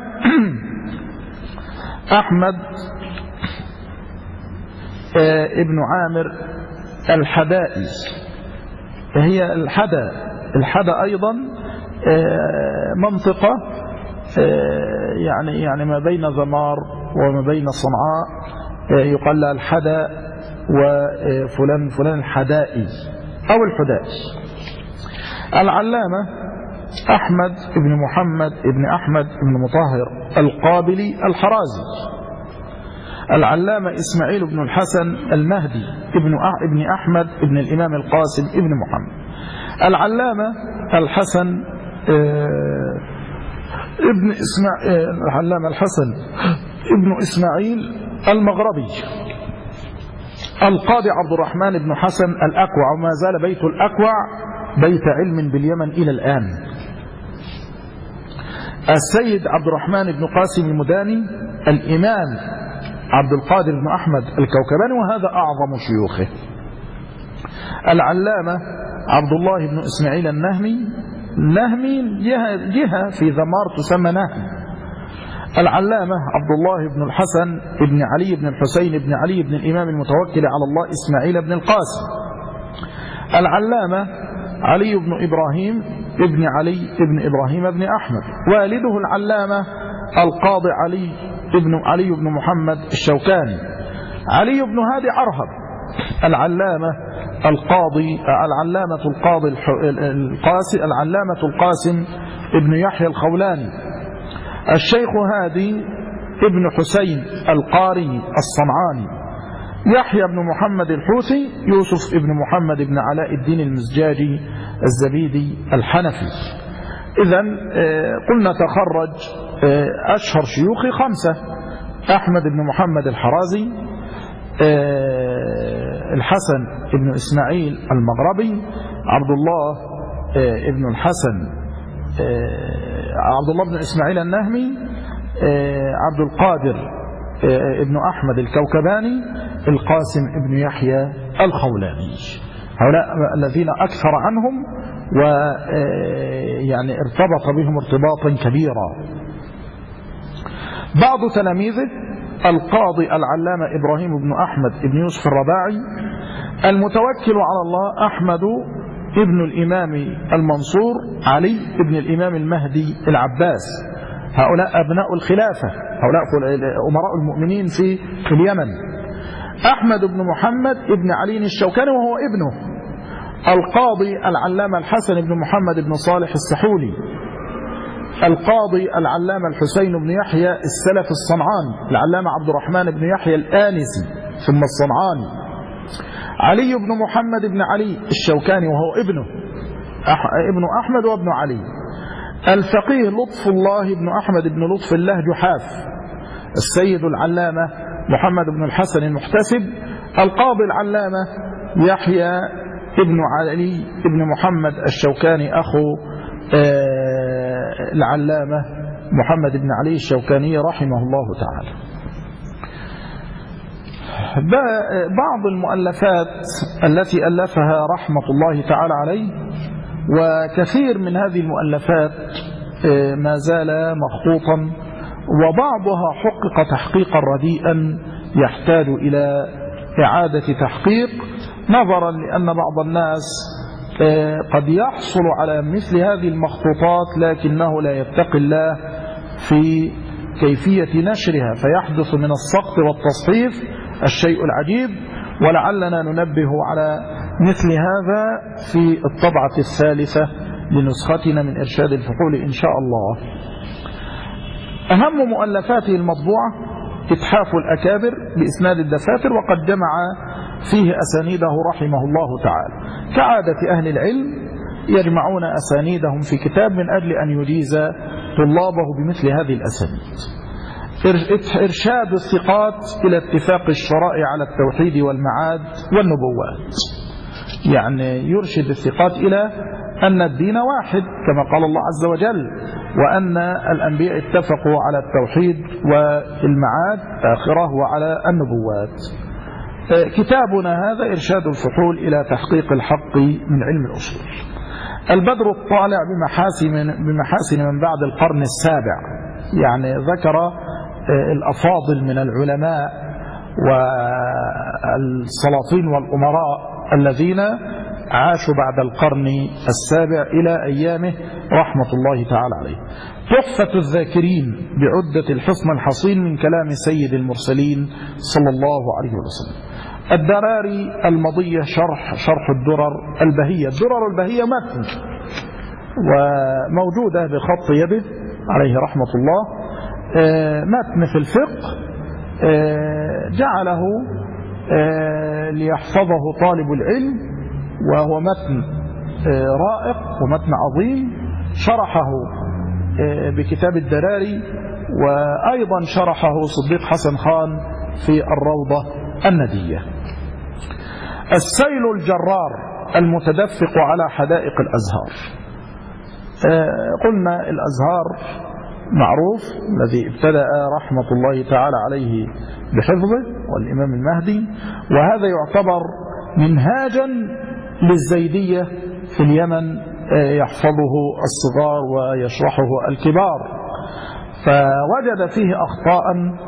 أحمد ابن عامر الحدائي. هي الحدا أيضا منطقة يعني ما بين ذمار وما بين صنعاء يقال لها الحدا، وفلان الحدائي أو الحدائي. العلامة أحمد بن محمد بن أحمد بن مطهر القابلي الحرازي. العلامة إسماعيل بن الحسن المهدي ابن أحمد بن الإمام القاسم ابن محمد. العلامة الحسن العلامة الحسن ابن إسماعيل المغربي. القاضي عبد الرحمن بن حسن الأكوع، وما زال بيت الأكوع بيت علم باليمن إلى الآن. السيد عبد الرحمن بن قاسم المداني. الإمام عبد القادر بن أحمد الكوكباني، وهذا أعظم شيوخه. العلامة عبد الله بن إسماعيل النهمي. جهة في ذمار تسمى نهم. العلامة عبد الله بن الحسن بن علي بن الحسين بن علي بن الإمام المتوكل على الله إسماعيل بن القاسم. العلامة علي بن إبراهيم ابن علي بن إبراهيم بن أحمد. والده العلامة القاضي علي بن محمد الشوكاني. علي بن هادي عرهب. العلامة القاسم ابن يحيى الخولاني. الشيخ هادي ابن حسين القاري الصنعاني. يحيى بن محمد الحوثي. يوسف ابن محمد بن علاء الدين المزجاجي الزبيدي الحنفي. إذن قلنا تخرج أشهر شيوخي 5: أحمد بن محمد الحرازي، الحسن بن إسماعيل المغربي، عبد الله ابن الحسن عبد الله بن إسماعيل النهمي، عبد القادر ابن أحمد الكوكباني، القاسم ابن يحيى الخولاني. هؤلاء الذين أكثر عنهم ويعني ارتبط بهم ارتباطا كبيرا. بعض تلاميذه: القاضي العلامة إبراهيم بن أحمد بن يوسف الرباعي. المتوكل على الله أحمد ابن الإمام المنصور علي ابن الإمام المهدي العباس. هؤلاء أبناء الخلافة، هؤلاء أمراء المؤمنين في اليمن. أحمد بن محمد ابن علي الشوكاني وهو ابنه. القاضي العلامة الحسن بن محمد بن صالح السحولي. القاضي العلامة الحسين بن يحيى السلف الصنعاني. العلامة عبد الرحمن بن يحيى الآنسي ثم الصنعاني. علي بن محمد بن علي الشوكاني وهو ابن أحمد وابن علي. الفقيه لطف الله بن أحمد بن لطف الله جحاف. السيد العلامة محمد بن الحسن المحتسب. القاضي العلامة يحيى ابن علي ابن محمد الشوكاني أخو العلامة محمد بن علي الشوكاني رحمه الله تعالى. بعض المؤلفات التي ألفها رحمة الله تعالى عليه، وكثير من هذه المؤلفات ما زال مخطوطا، وبعضها حقق تحقيقا رديئا يحتاج إلى إعادة تحقيق، نظرا لأن بعض الناس قد يحصل على مثل هذه المخطوطات لكنه لا يتقي الله في كيفية نشرها، فيحدث من السقط والتصحيف الشيء العجيب. ولعلنا ننبه على مثل هذا في الطبعة الثالثة لنسختنا من إرشاد الفحول إن شاء الله. أهم مؤلفاته المطبوعة إتحاف الأكابر بإسناد الدفاتر، وقد جمع فيه أسانيده رحمه الله تعالى. كعادة أهل العلم يجمعون أسانيدهم في كتاب من أجل أن يجيز طلابه بمثل هذه الأسانيد. إرشاد الثقات إلى اتفاق الشرائع على التوحيد والمعاد والنبوات، يعني يرشد الثقات إلى أن الدين واحد كما قال الله عز وجل، وأن الأنبياء اتفقوا على التوحيد والمعاد آخرة وعلى النبوات. كتابنا هذا إرشاد الفحول إلى تحقيق الحق من علم الأصول. البدر الطالع بمحاسن من بعد القرن السابع، يعني ذكر الأفاضل من العلماء والسلاطين والأمراء الذين عاشوا بعد القرن السابع إلى أيامه رحمة الله تعالى عليه. تحفة الذاكرين بعدة الحصن الحصين من كلام سيد المرسلين صلى الله عليه وسلم. الدراري المضية شرح الدرر البهية. الدرر البهية متن وموجودة بخط يده عليه رحمة الله، متن في الفقه جعله ليحفظه طالب العلم، وهو متن رائق ومتن عظيم، شرحه بكتاب الدراري، وأيضا شرحه صديق حسن خان في الروضة الندية. السيل الجرار المتدفق على حدائق الأزهار. قلنا الأزهار معروف الذي ابتدأ رحمة الله تعالى عليه بحفظه والإمام المهدي، وهذا يعتبر منهاجا للزيدية في اليمن، يحفظه الصغار ويشرحه الكبار، فوجد فيه أخطاء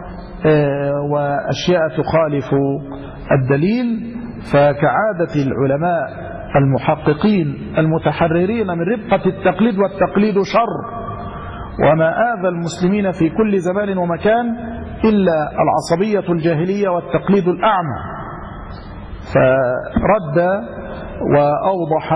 وأشياء تخالف الدليل، فكعادة العلماء المحققين المتحررين من ربقة التقليد، والتقليد شر وما آذى المسلمين في كل زمان ومكان إلا العصبية الجاهلية والتقليد الأعمى، فرد وأوضح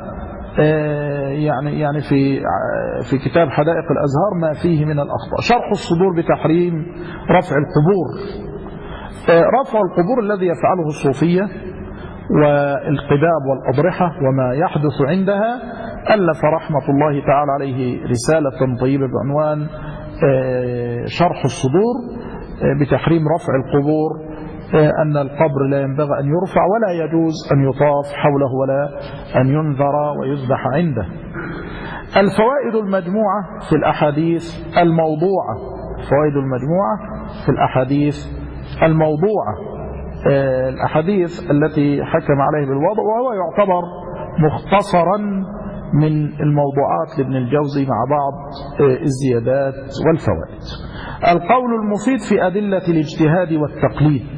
يعني في كتاب حدائق الأزهار ما فيه من الأخطاء. شرح الصدور بتحريم رفع القبور. رفع القبور الذي يفعله الصوفية والقباب والأضرحة وما يحدث عندها، ألف رحمة الله تعالى عليه رسالة طيبة بعنوان شرح الصدور بتحريم رفع القبور، أن القبر لا ينبغي أن يرفع ولا يجوز أن يطاف حوله ولا أن ينذر ويذبح عنده. الفوائد المجموعة في الأحاديث الموضوعة. الفوائد المجموعة في الأحاديث الموضوعة، الأحاديث التي حكم عليه بالوضع، وهو يعتبر مختصرا من الموضوعات لابن الجوزي مع بعض الزيادات والفوائد. القول المفيد في أدلة الاجتهاد والتقليد،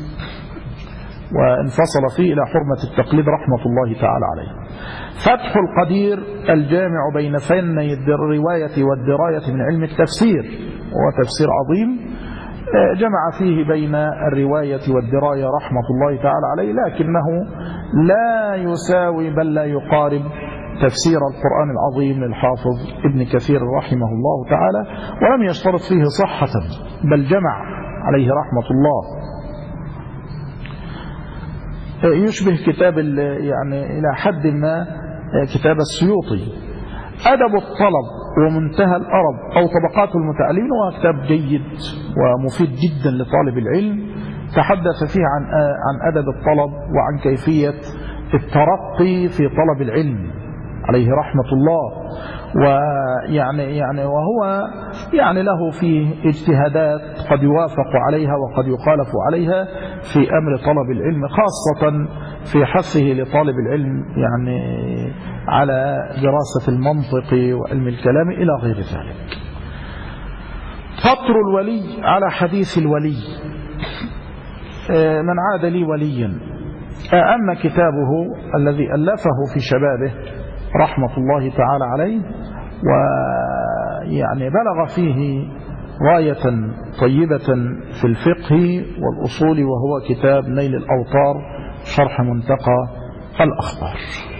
وانفصل فيه إلى حرمة التقليد رحمة الله تعالى عليه. فتح القدير الجامع بين فني الرواية والدراية من علم التفسير، وهو تفسير عظيم جمع فيه بين الرواية والدراية رحمة الله تعالى عليه، لكنه لا يساوي بل لا يقارب تفسير القرآن العظيم للحافظ ابن كثير رحمه الله تعالى، ولم يشترط فيه صحة بل جمع عليه رحمة الله. يشبه كتاب يعني إلى حد ما كتاب السيوطي. أدب الطلب ومنتهى الأرب أو طبقات المتعلمين، وهو كتاب جيد ومفيد جدا لطالب العلم، تحدث فيه عن أدب الطلب وعن كيفية الترقي في طلب العلم عليه رحمة الله، ويعني وهو يعني له فيه اجتهادات قد يوافق عليها وقد يخالف عليها في أمر طلب العلم، خاصة في حثه لطالب العلم يعني على دراسة المنطق وعلم الكلام إلى غير ذلك. فطر الولي على حديث الولي. من عاد لي وليا. أما كتابه الذي ألفه في شبابه رحمة الله تعالى عليه، ويعني بلغ فيه غاية طيبة في الفقه والأصول، وهو كتاب نيل الأوطار شرح منتقى الأخبار.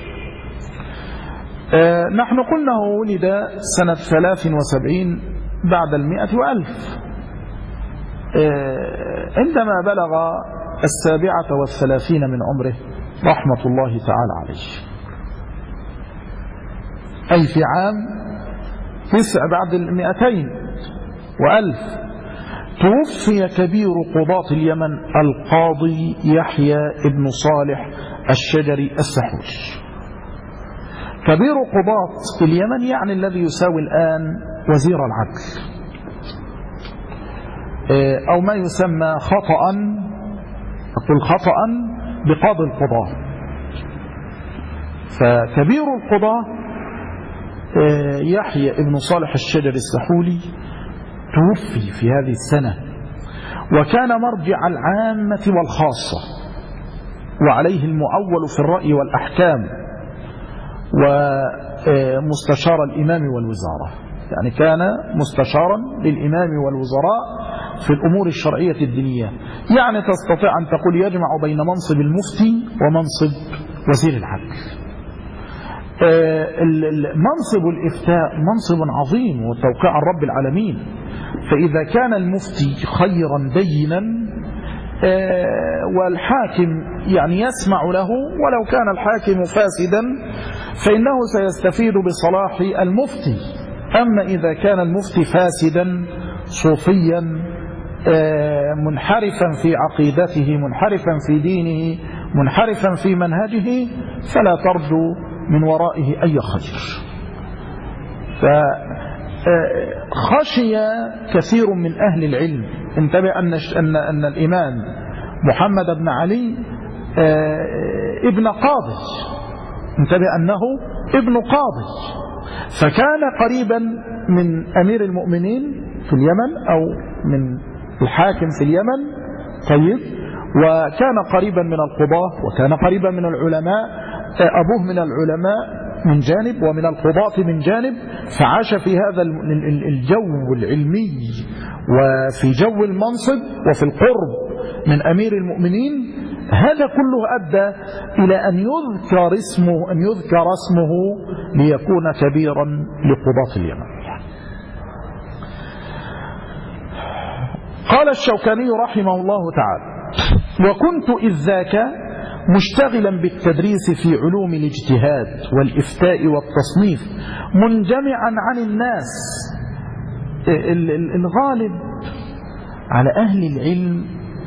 نحن قلنا ولد سنة 73 بعد 100,000، عندما بلغ 37 من عمره رحمة الله تعالى عليه، أي في عام 9 بعد 200,000. توفي كبير قضاة اليمن القاضي يحيى ابن صالح الشجري السحوري. كبير قضاة اليمن يعني الذي يساوي الآن وزير العدل، أو ما يسمى خطأ، أقول خطأ بقاضي القضاة. فكبير القضاة يحيى ابن صالح الشجري السحولي توفي في هذه السنة، وكان مرجع العامة والخاصة، وعليه المؤول في الرأي والأحكام، ومستشار الإمام والوزارة. يعني كان مستشارا للإمام والوزراء في الأمور الشرعية الدينية. يعني تستطيع أن تقول يجمع بين منصب المفتي ومنصب وزير العدل. منصب الإفتاء منصب عظيم وتوقيع رب العالمين، فإذا كان المفتي خيرا بينا والحاكم يعني يسمع له ولو كان الحاكم فاسدا فإنه سيستفيد بصلاح المفتي. أما إذا كان المفتي فاسدا صوفيا منحرفا في عقيدته منحرفا في دينه منحرفا في منهجه فلا ترجو من ورائه أي خير. فخشي كثير من أهل العلم، انتبه أن الإمام محمد بن علي ابن قاضي، انتبه أنه ابن قاضي، فكان قريبا من أمير المؤمنين في اليمن أو من الحاكم في اليمن، طيب، وكان قريبا من القضاة وكان قريبا من العلماء، أبوه من العلماء من جانب ومن القضاة من جانب، فعاش في هذا الجو العلمي وفي جو المنصب وفي القرب من أمير المؤمنين. هذا كله أدى إلى أن يذكر اسمه ليكون كبيرا لقضاة اليمن. قال الشوكاني رحمه الله تعالى: وكنت إذ ذاك مشتغلا بالتدريس في علوم الاجتهاد والإفتاء والتصنيف منجمعا عن الناس. الغالب على أهل العلم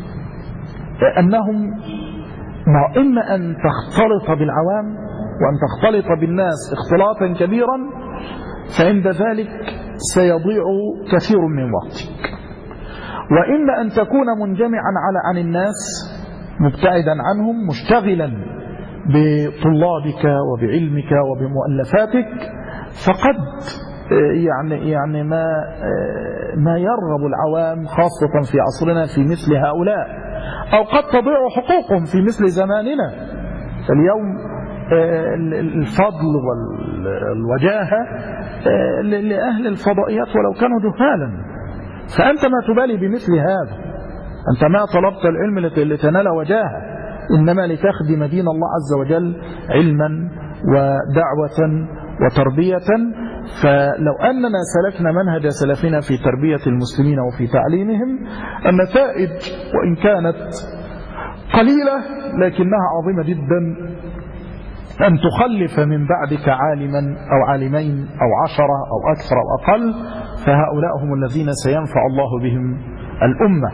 أنهم إما أن تختلط بالعوام وأن تختلط بالناس اختلاطا كبيرا، فعند ذلك سيضيع كثير من وقتك، وإما أن تكون منجمعا عن الناس مبتعدا عنهم مشتغلا بطلابك وبعلمك وبمؤلفاتك، فقد يعني ما يرغب العوام خاصة في عصرنا في مثل هؤلاء، أو قد تضيع حقوقهم في مثل زماننا. فاليوم الفضل والوجاهة لأهل الفضائيات ولو كانوا جهالا، فأنت ما تبالي بمثل هذا، أنت ما طلبت العلم لتنال وجاهة، إنما لتخدم دين الله عز وجل علما ودعوة وتربية. فلو أننا سلكنا منهج سلفنا في تربية المسلمين وفي تعليمهم، النتائج وإن كانت قليلة لكنها عظيمة جدا، أن تخلف من بعدك عالما أو عالمين أو 10 أو أكثر أو أقل، فهؤلاء هم الذين سينفع الله بهم الأمة.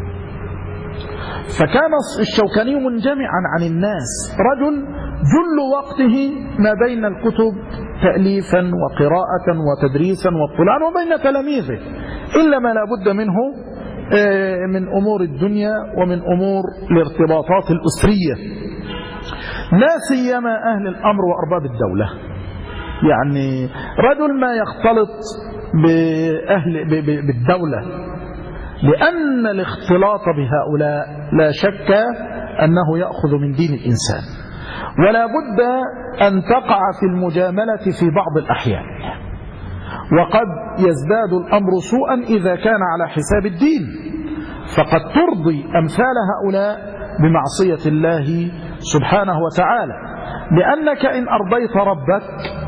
فكان الشوكاني منجمعا عن الناس، رجل جل وقته ما بين الكتب تأليفا وقراءة وتدريسا واطلاعا وبين تلاميذه، إلا ما لا بد منه من أمور الدنيا ومن أمور الارتباطات الأسرية، لا سيما أهل الأمر وأرباب الدولة. يعني رجل ما يختلط بالدولة، لأن الاختلاط بهؤلاء لا شك أنه يأخذ من دين الإنسان، ولا بد أن تقع في المجاملة في بعض الأحيان، وقد يزداد الأمر سوءا إذا كان على حساب الدين، فقد ترضي أمثال هؤلاء بمعصية الله سبحانه وتعالى، لأنك إن أرضيت ربك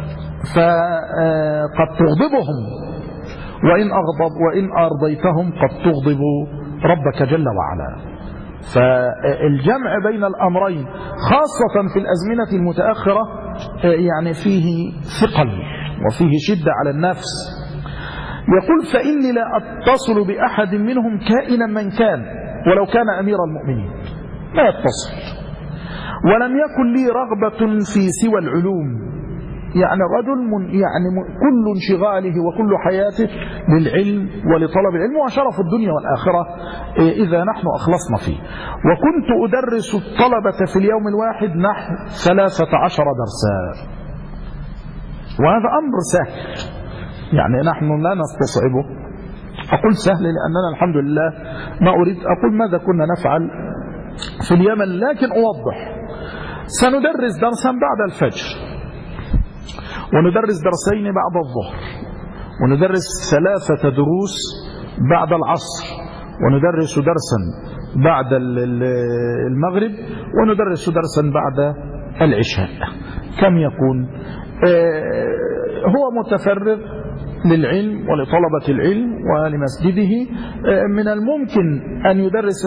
فقد تغضبهم، وإن أرضيتهم قد تغضب ربك جل وعلا. فالجمع بين الأمرين خاصة في الأزمنة المتأخرة يعني فيه ثقل وفيه شدة على النفس. يقول: فإني لا أتصل بأحد منهم كائنا من كان ولو كان أمير المؤمنين، لا يتصل، ولم يكن لي رغبة في سوى العلوم. يعني رجل كل انشغاله وكل حياته للعلم ولطلب العلم وشرف الدنيا والآخرة إذا نحن أخلصنا فيه. وكنت أدرس الطلبة في اليوم الواحد نحو 13 درسا، وهذا أمر سهل، يعني نحن لا نستصعبه. أقول سهل لأننا الحمد لله ما أريد أقول ماذا كنا نفعل في اليمن، لكن أوضح. سندرس درسا بعد الفجر، وندرس درسين بعد الظهر، وندرس 3 دروس بعد العصر، وندرس درسا بعد المغرب، وندرس درسا بعد العشاء. كم يكون؟ هو متفرغ للعلم ولطلبة العلم ولمسجده، من الممكن أن يدرس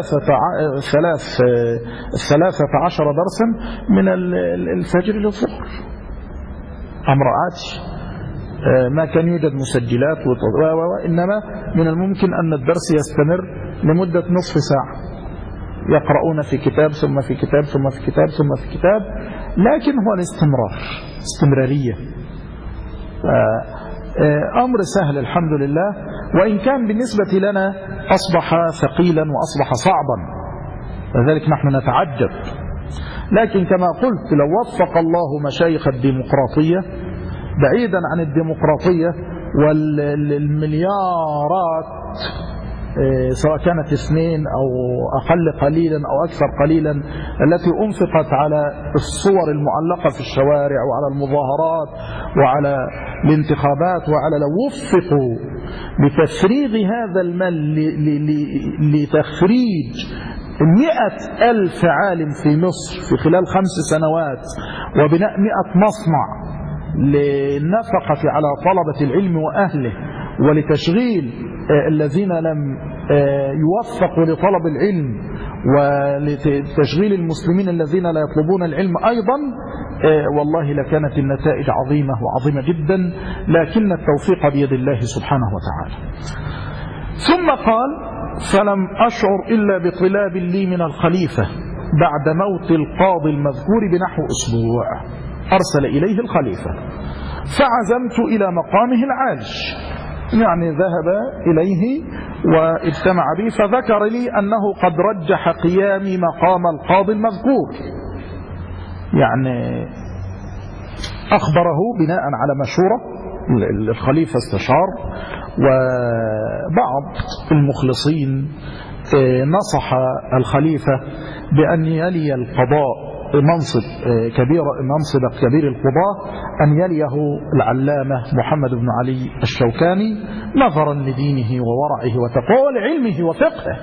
13 درسا من الفجر للظهر، أمر عادي، ما كان يوجد مسجلات وإنما من الممكن أن الدرس يستمر لمدة نصف ساعة، يقرؤون في كتاب ثم في كتاب ثم في كتاب ثم في كتاب، لكن هو الاستمرار، استمرارية. أمر سهل الحمد لله، وإن كان بالنسبة لنا أصبح ثقيلا وأصبح صعبا، لذلك نحن نتعجب. لكن كما قلت، لو وفق الله مشايخ الديمقراطية بعيدا عن الديمقراطية والمليارات، سواء كانت 2 أو أقل قليلا أو أكثر قليلا، التي أنفقت على الصور المعلقة في الشوارع وعلى المظاهرات وعلى الانتخابات، وعلى لو وفقوا لتفريغ هذا المال لتخريج 100,000 عالم في مصر في خلال 5 سنوات، وبناء 100 مصنع للنفقة على طلبة العلم وأهله، ولتشغيل الذين لم يوفقوا لطلب العلم، ولتشغيل المسلمين الذين لا يطلبون العلم أيضا، والله لكانت النتائج عظيمة وعظيمة جدا، لكن التوفيق بيد الله سبحانه وتعالى. ثم قال: فلم أشعر إلا بطلاب لي من الخليفة بعد موت القاضي المذكور بنحو أسبوع، أرسل إليه الخليفة، فعزمت إلى مقامه العالي، يعني ذهب إليه واجتمع به، فذكر لي أنه قد رجح قيامي مقام القاضي المذكور، يعني أخبره بناء على مشورة الخليفة استشار، وبعض المخلصين نصح الخليفة بأن يلي القضاء منصب كبير القضاة، أن يليه العلامة محمد بن علي الشوكاني، نظرا لدينه وورعه وتقواه ولعلمه وفقهه.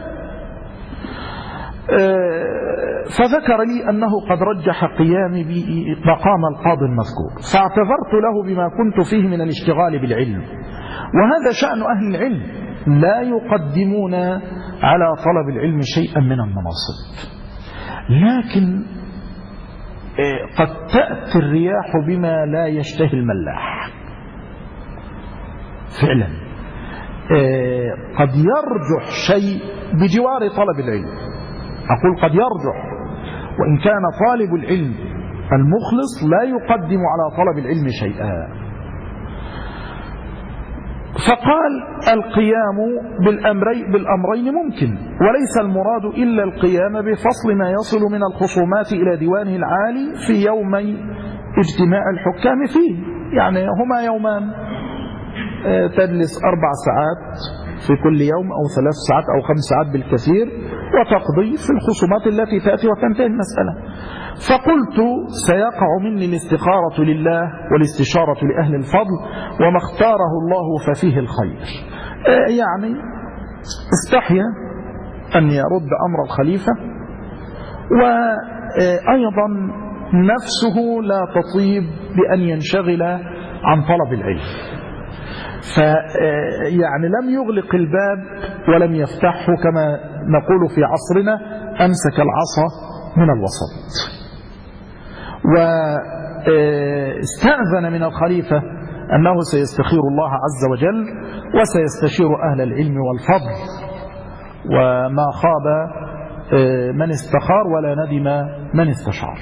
فذكر لي أنه قد رجح قيامي بمقام القاضي المذكور، فاعتذرت له بما كنت فيه من الاشتغال بالعلم، وهذا شأن أهل العلم، لا يقدمون على طلب العلم شيئا من المناصب، لكن قد تأتي الرياح بما لا يشتهي الملاح. فعلا قد يرجح شيء بجوار طلب العلم، أقول قد يرجح، وإن كان طالب العلم المخلص لا يقدم على طلب العلم شيئا. فقال: القيام بالأمرين ممكن، وليس المراد إلا القيام بفصل ما يصل من الخصومات إلى ديوانه العالي في يومي اجتماع الحكام فيه، يعني هما يومان، تجلس 4 ساعات في كل يوم أو 3 ساعات أو 5 ساعات بالكثير، وتقضي في الخصومات التي تأتي وتنتهي المسألة. فقلت: سيقع مني الاستخارة لله والاستشارة لأهل الفضل، وما اختاره الله ففيه الخير. يعني استحيا أن يرد أمر الخليفة، وأيضا نفسه لا تطيب بأن ينشغل عن طلب العلم، فيعني لم يغلق الباب ولم يفتحه، كما نقول في عصرنا: أمسك العصا من الوسط. واستأذن من الخليفة أنه سيستخير الله عز وجل وسيستشير أهل العلم والفضل، وما خاب من استخار ولا ندم من استشار.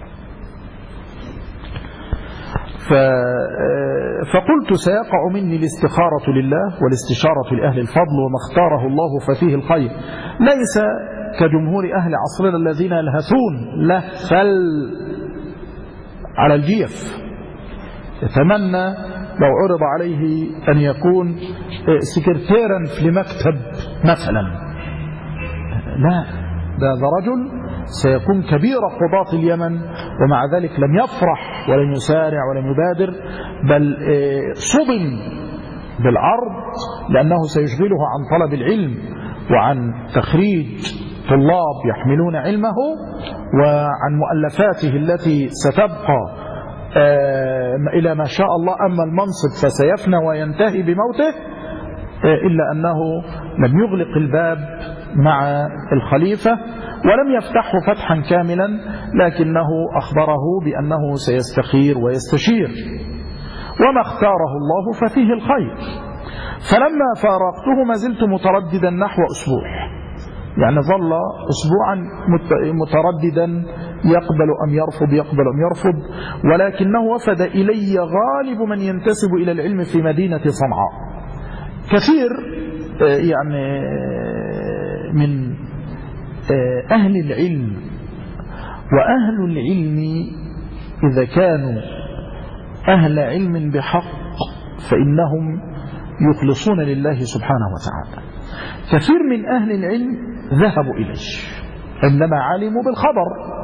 فقلت: سيقع مني الاستخارة لله والاستشارة لأهل الفضل، وما اختاره الله ففيه الخير، ليس كجمهور أهل عصرنا الذين يلهثون لهفل على الجيف، يتمنى لو عرض عليه أن يكون سكرتيرا في مكتب مثلا. لا، ده رجل سيكون كبير قضاة اليمن، ومع ذلك لم يفرح ولم يسارع ولم يبادر، بل صدم بالعرض لأنه سيشغله عن طلب العلم وعن تخريج طلاب يحملون علمه وعن مؤلفاته التي ستبقى إلى ما شاء الله. أما المنصب فسيفنى وينتهي بموته، إلا أنه لم يغلق الباب مع الخليفة ولم يفتحه فتحا كاملا، لكنه أخبره بأنه سيستخير ويستشير، وما اختاره الله ففيه الخير. فلما فارقته ما زلت مترددا نحو أسبوع، يعني ظل أسبوعا مترددا يقبل أم يرفض يقبل أم يرفض، ولكنه وفد إلي غالب من ينتسب إلى العلم في مدينة صنعاء. كثير يعني من أهل العلم، وأهل العلم إذا كانوا أهل علم بحق فإنهم يخلصون لله سبحانه وتعالى. كثير من أهل العلم ذهبوا إليه عندما علموا بالخبر،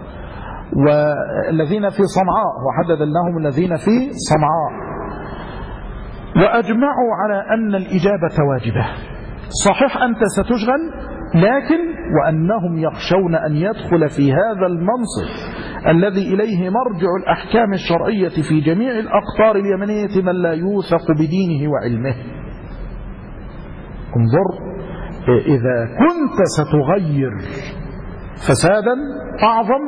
والذين في صنعاء وحدد لهم الذين في صنعاء، وأجمعوا على أن الإجابة واجبة. صحيح أنت ستشغل، لكن وأنهم يخشون أن يدخل في هذا المنصب الذي إليه مرجع الأحكام الشرعية في جميع الأقطار اليمنية من لا يوثق بدينه وعلمه. انظر، إذا كنت ستغير فسادا أعظم،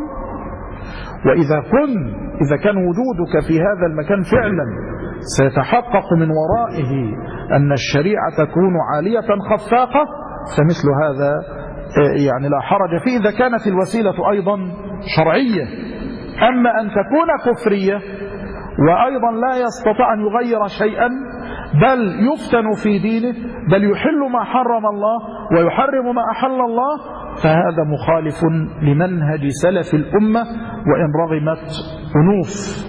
وإذا كان وجودك في هذا المكان فعلا سيتحقق من ورائه أن الشريعة تكون عالية خفاقة، فمثل هذا يعني لا حرج فيه إذا كانت الوسيلة أيضا شرعية. أما أن تكون كفرية وأيضا لا يستطيع أن يغير شيئا، بل يفتن في دينه، بل يحل ما حرم الله ويحرم ما أحل الله، فهذا مخالف لمنهج سلف الأمة وإن رغمت أنوف.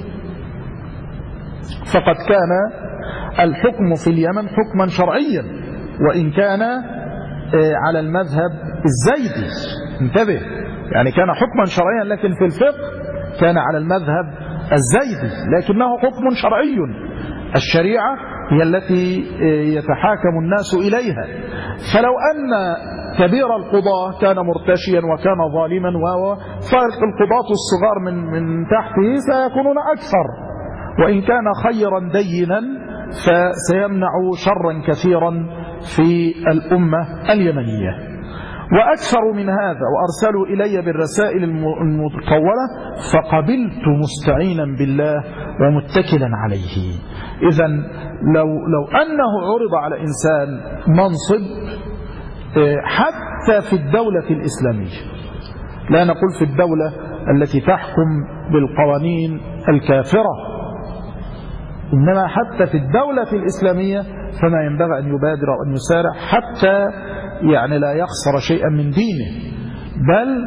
فقد كان الحكم في اليمن حكما شرعيا، وإن كان على المذهب الزيدي. انتبه، يعني كان حكما شرعيا لكن في الفقه كان على المذهب الزيدي، لكنه حكم شرعي. الشريعة هي التي يتحاكم الناس إليها. فلو أن كبير القضاة كان مرتشيا وكان ظالما فالقضاة الصغار من تحته سيكونون أكثر، وإن كان خيرا دينا فسيمنع شرا كثيرا في الأمة اليمنية. وأكثر من هذا، وأرسلوا إلي بالرسائل المطولة فقبلت مستعينا بالله ومتكلا عليه. إذن لو أنه عرض على إنسان منصب حتى في الدولة الإسلامية، لا نقول في الدولة التي تحكم بالقوانين الكافرة، إنما حتى في الدولة الإسلامية، فما ينبغي أن يبادر وأن يسارع حتى يعني لا يخسر شيئا من دينه، بل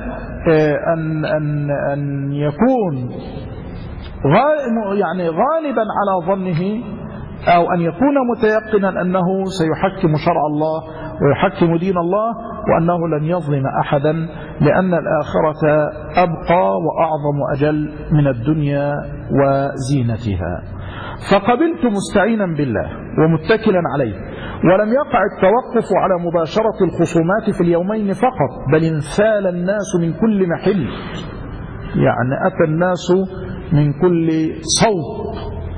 أن يكون يعني غالبا على ظنه، أو أن يكون متيقنا أنه سيحكم شرع الله ويحكم دين الله، وأنه لن يظلم أحدا، لأن الآخرة أبقى وأعظم أجل من الدنيا وزينتها. فقبلت مستعينا بالله ومتكلا عليه، ولم يقع التوقف على مباشرة الخصومات في اليومين فقط، بل انسال الناس من كل محل، يعني أتى الناس من كل صوب،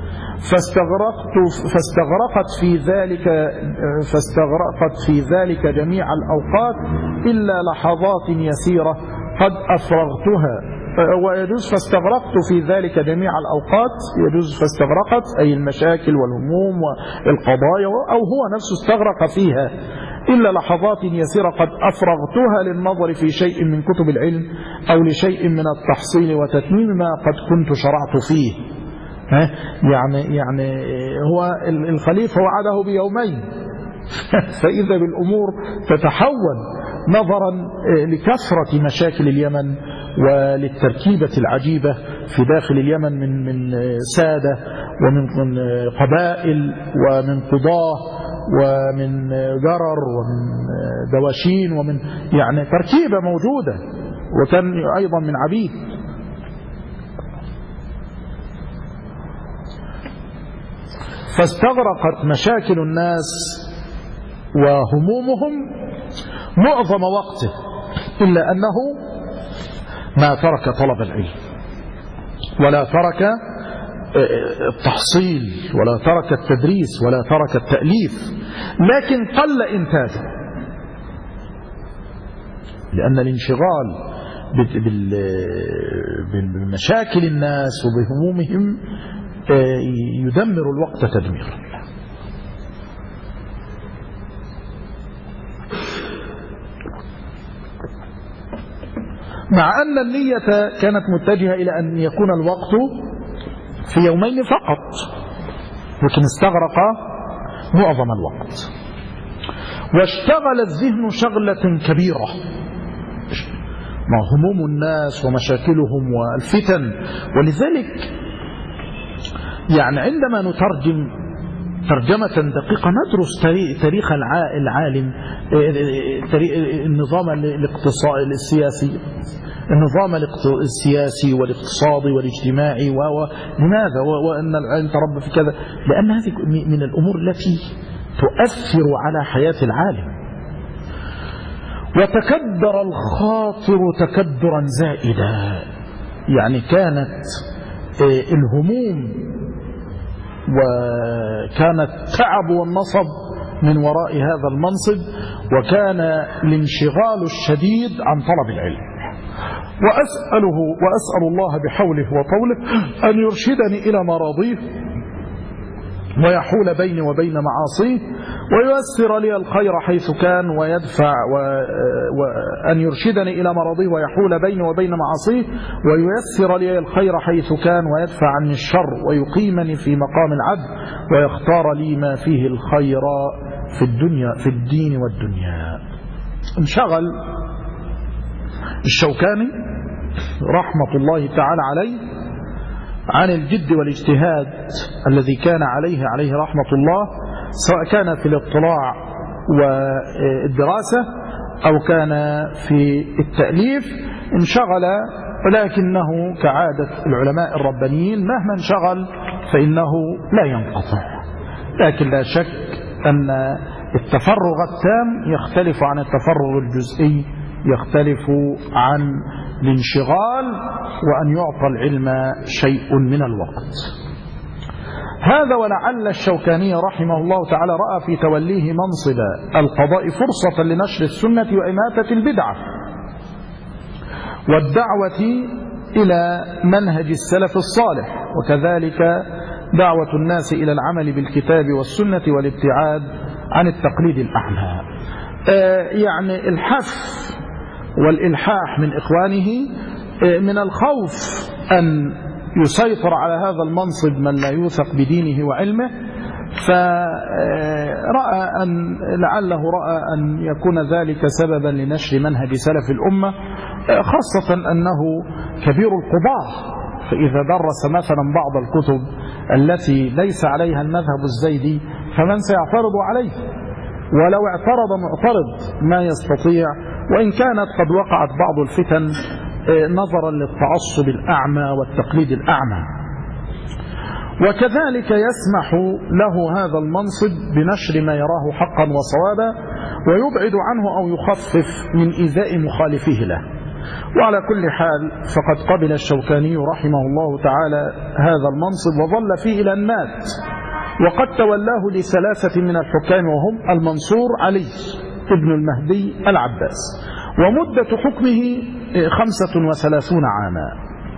فاستغرقت في ذلك جميع الأوقات إلا لحظات يسيرة قد أفرغتها. ويجوز فاستغرقت في ذلك جميع الأوقات، يجوز فاستغرقت أي المشاكل والهموم والقضايا، أو هو نفسه استغرق فيها، إلا لحظات يسيرة قد أفرغتها للنظر في شيء من كتب العلم أو لشيء من التحصيل وتتميم ما قد كنت شرعت فيه. يعني هو الخليفة وعده بيومين فإذا بالأمور تتحول نظرا لكثرة مشاكل اليمن وللتركيبة العجيبة في داخل اليمن من سادة ومن قبائل ومن قضاة ومن جرر ومن دواشين ومن يعني تركيبة موجودة، وكان أيضا من عبيد. فاستغرقت مشاكل الناس وهمومهم معظم وقته، إلا أنه ما ترك طلب العلم ولا ترك التحصيل ولا ترك التدريس ولا ترك التأليف، لكن قل إنتاجه، لأن الانشغال بمشاكل الناس وبهمومهم يدمر الوقت تدميرا. مع أن النية كانت متجهة إلى أن يكون الوقت في يومين فقط، لكن استغرق معظم الوقت، واشتغل الذهن شغلة كبيرة مع هموم الناس ومشاكلهم والفتن. ولذلك يعني عندما نترجم ترجمة دقيقة ندرس تاريخ العالم، النظام الاقتصادي السياسي، النظام السياسي والاقتصادي والاجتماعي لماذا وأن العلم تربى في كذا، لأن هذه من الأمور التي تؤثر على حياة العالم. وتكدر الخاطر تكدرا زائدا، يعني كانت الهموم وكان التعب والنصب من وراء هذا المنصب، وكان الانشغال الشديد عن طلب العلم. وأسأل الله بحوله وطوله أن يرشدني إلى مراضيه ويحول بيني وبين معاصيه، وييسر لي الخير حيث كان، ويدفع وأن يرشدني إلى مراضيه ويحول بيني وبين معاصيه، وييسر لي الخير حيث كان، ويدفع عني الشر، ويقيمني في مقام العدل، ويختار لي ما فيه الخير في الدين والدنيا. انشغل الشوكاني رحمة الله تعالى عليه عن الجد والاجتهاد الذي كان عليه رحمة الله، سواء كان في الاطلاع والدراسة أو كان في التأليف. انشغل، ولكنه كعادة العلماء الربانيين مهما انشغل فإنه لا ينقطع، لكن لا شك أن التفرغ التام يختلف عن التفرغ الجزئي، يختلف عن الانشغال وأن يعطى العلم شيء من الوقت. هذا ولعل الشوكاني رحمه الله تعالى رأى في توليه منصب القضاء فرصة لنشر السنة وإماتة البدعة والدعوة إلى منهج السلف الصالح، وكذلك دعوة الناس إلى العمل بالكتاب والسنة والابتعاد عن التقليد الأعمى. يعني الحث والإلحاح من إخوانه من الخوف أن يسيطر على هذا المنصب من لا يوثق بدينه وعلمه، فرأى أن لعله رأى أن يكون ذلك سببا لنشر منهج سلف الأمة، خاصة أنه كبير القضاة، فإذا درس مثلا بعض الكتب التي ليس عليها المذهب الزيدي فمن سيعترض عليه؟ ولو اعترض معترض ما يستطيع، وإن كانت قد وقعت بعض الفتن نظرا للتعصب الأعمى والتقليد الأعمى. وكذلك يسمح له هذا المنصب بنشر ما يراه حقا وصوابا، ويبعد عنه أو يخفف من إيذاء مخالفيه له. وعلى كل حال فقد قبل الشوكاني رحمه الله تعالى هذا المنصب وظل فيه إلى أن مات، وقد تولاه لثلاثة من الحكام، وهم المنصور علي ابن المهدي العباس، ومدة حكمه 35 عاما.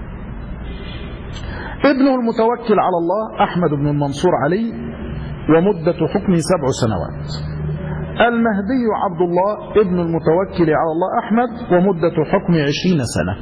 ابنه المتوكل على الله أحمد بن المنصور علي، ومدة حكمه 7 سنوات. المهدي عبد الله ابن المتوكل على الله أحمد، ومدة حكمه 20 سنة.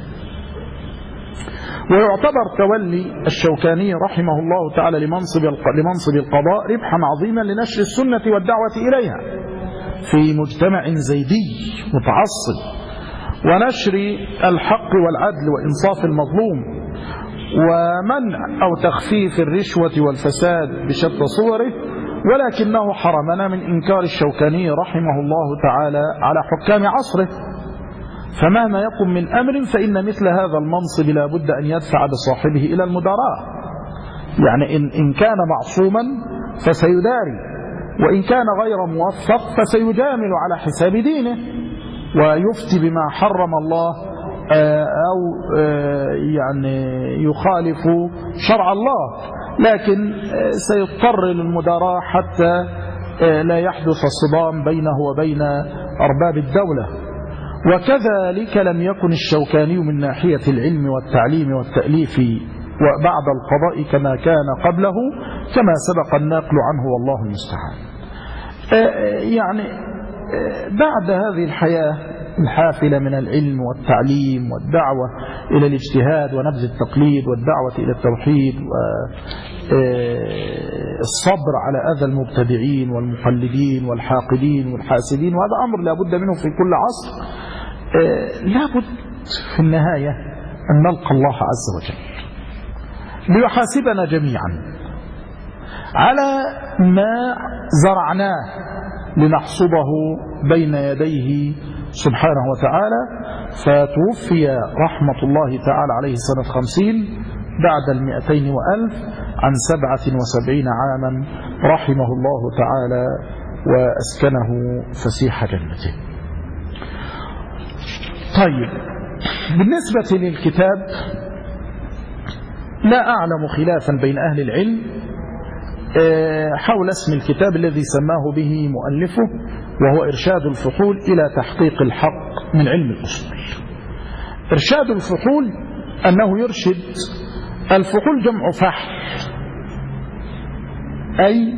ويعتبر تولي الشوكاني رحمه الله تعالى لمنصب القضاء ربحا عظيما لنشر السنة والدعوة إليها في مجتمع زيدي متعصب، ونشر الحق والعدل وإنصاف المظلوم، ومنع أو تخفيف الرشوة والفساد بشتى صوره. ولكنه حرمنا من إنكار الشوكاني رحمه الله تعالى على حكام عصره، فمهما يقم من أمر فإن مثل هذا المنصب لا بد أن يدفع بصاحبه إلى المدراء. يعني إن كان معصوما فسيداري، وإن كان غير موفق فسيجامل على حساب دينه ويفتي بما حرم الله أو يعني يخالف شرع الله، لكن سيضطر للمداراة حتى لا يحدث صدام بينه وبين أرباب الدولة. وكذلك لم يكن الشوكاني من ناحية العلم والتعليم والتأليف وبعد القضاء كما كان قبله، كما سبق النقل عنه والله المستعان. يعني بعد هذه الحياة الحافلة من العلم والتعليم والدعوة إلى الاجتهاد ونبذ التقليد والدعوة إلى التوحيد والصبر على أذى المبتدعين والمقلدين والحاقدين والحاسدين، وهذا أمر لا بد منه في كل عصر، لا بد في النهاية أن نلقى الله عز وجل ليحاسبنا جميعا على ما زرعناه لنحصده بين يديه سبحانه وتعالى. فتوفي رحمة الله تعالى عليه سنة 50 بعد 200,000 عن 77 عاما رحمه الله تعالى وأسكنه فسيح جنته. طيب، بالنسبة للكتاب لا أعلم خلافا بين أهل العلم حول اسم الكتاب الذي سماه به مؤلفه، وهو إرشاد الفحول إلى تحقيق الحق من علم الأصول. إرشاد الفحول أنه يرشد، الفحول جمع فحل، أي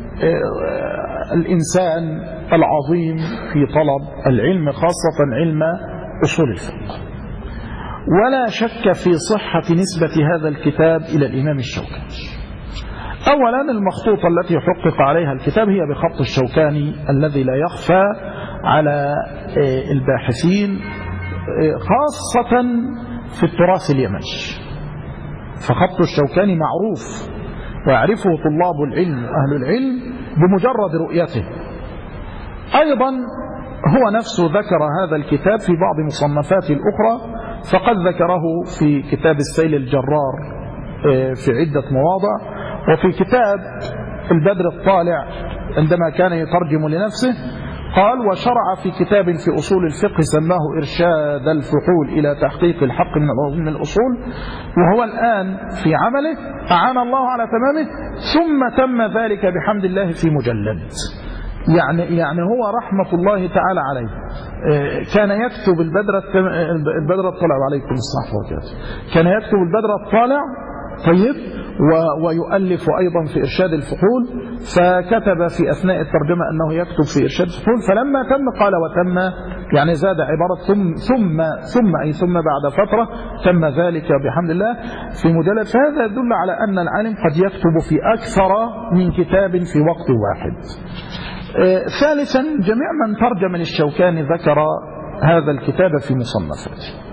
الإنسان العظيم في طلب العلم، خاصة علم أصول الفقه. ولا شك في صحة نسبة هذا الكتاب إلى الإمام الشوكاني. أولا، المخطوطة التي حقق عليها الكتاب هي بخط الشوكاني الذي لا يخفى على الباحثين، خاصة في التراث اليمني، فخط الشوكاني معروف ويعرفه طلاب العلم وأهل العلم بمجرد رؤيته. أيضا هو نفسه ذكر هذا الكتاب في بعض مصنفاته الأخرى، فقد ذكره في كتاب السيل الجرار في عدة مواضع، وفي كتاب البدر الطالع عندما كان يترجم لنفسه قال: وشرع في كتاب في أصول الفقه سماه إرشاد الفحول إلى تحقيق الحق من الأصول، وهو الآن في عمله أعان الله على تمامه، ثم تم ذلك بحمد الله في مجلد. يعني هو رحمة الله تعالى عليه كان يكتب البدر الطالع، وعليكم الصحة والبركاته، كان يكتب البدر الطالع طيب، ويؤلف أيضا في إرشاد الفحول، فكتب في أثناء الترجمة أنه يكتب في إرشاد الفحول، فلما تم قال وتم، يعني زاد عبارة ثم بعد فترة تم ذلك بحمد الله في مجلد. فهذا يدل على أن العالم قد يكتب في أكثر من كتاب في وقت واحد. ثالثا، جميع من ترجم للشوكاني ذكر هذا الكتاب في مصنفاته.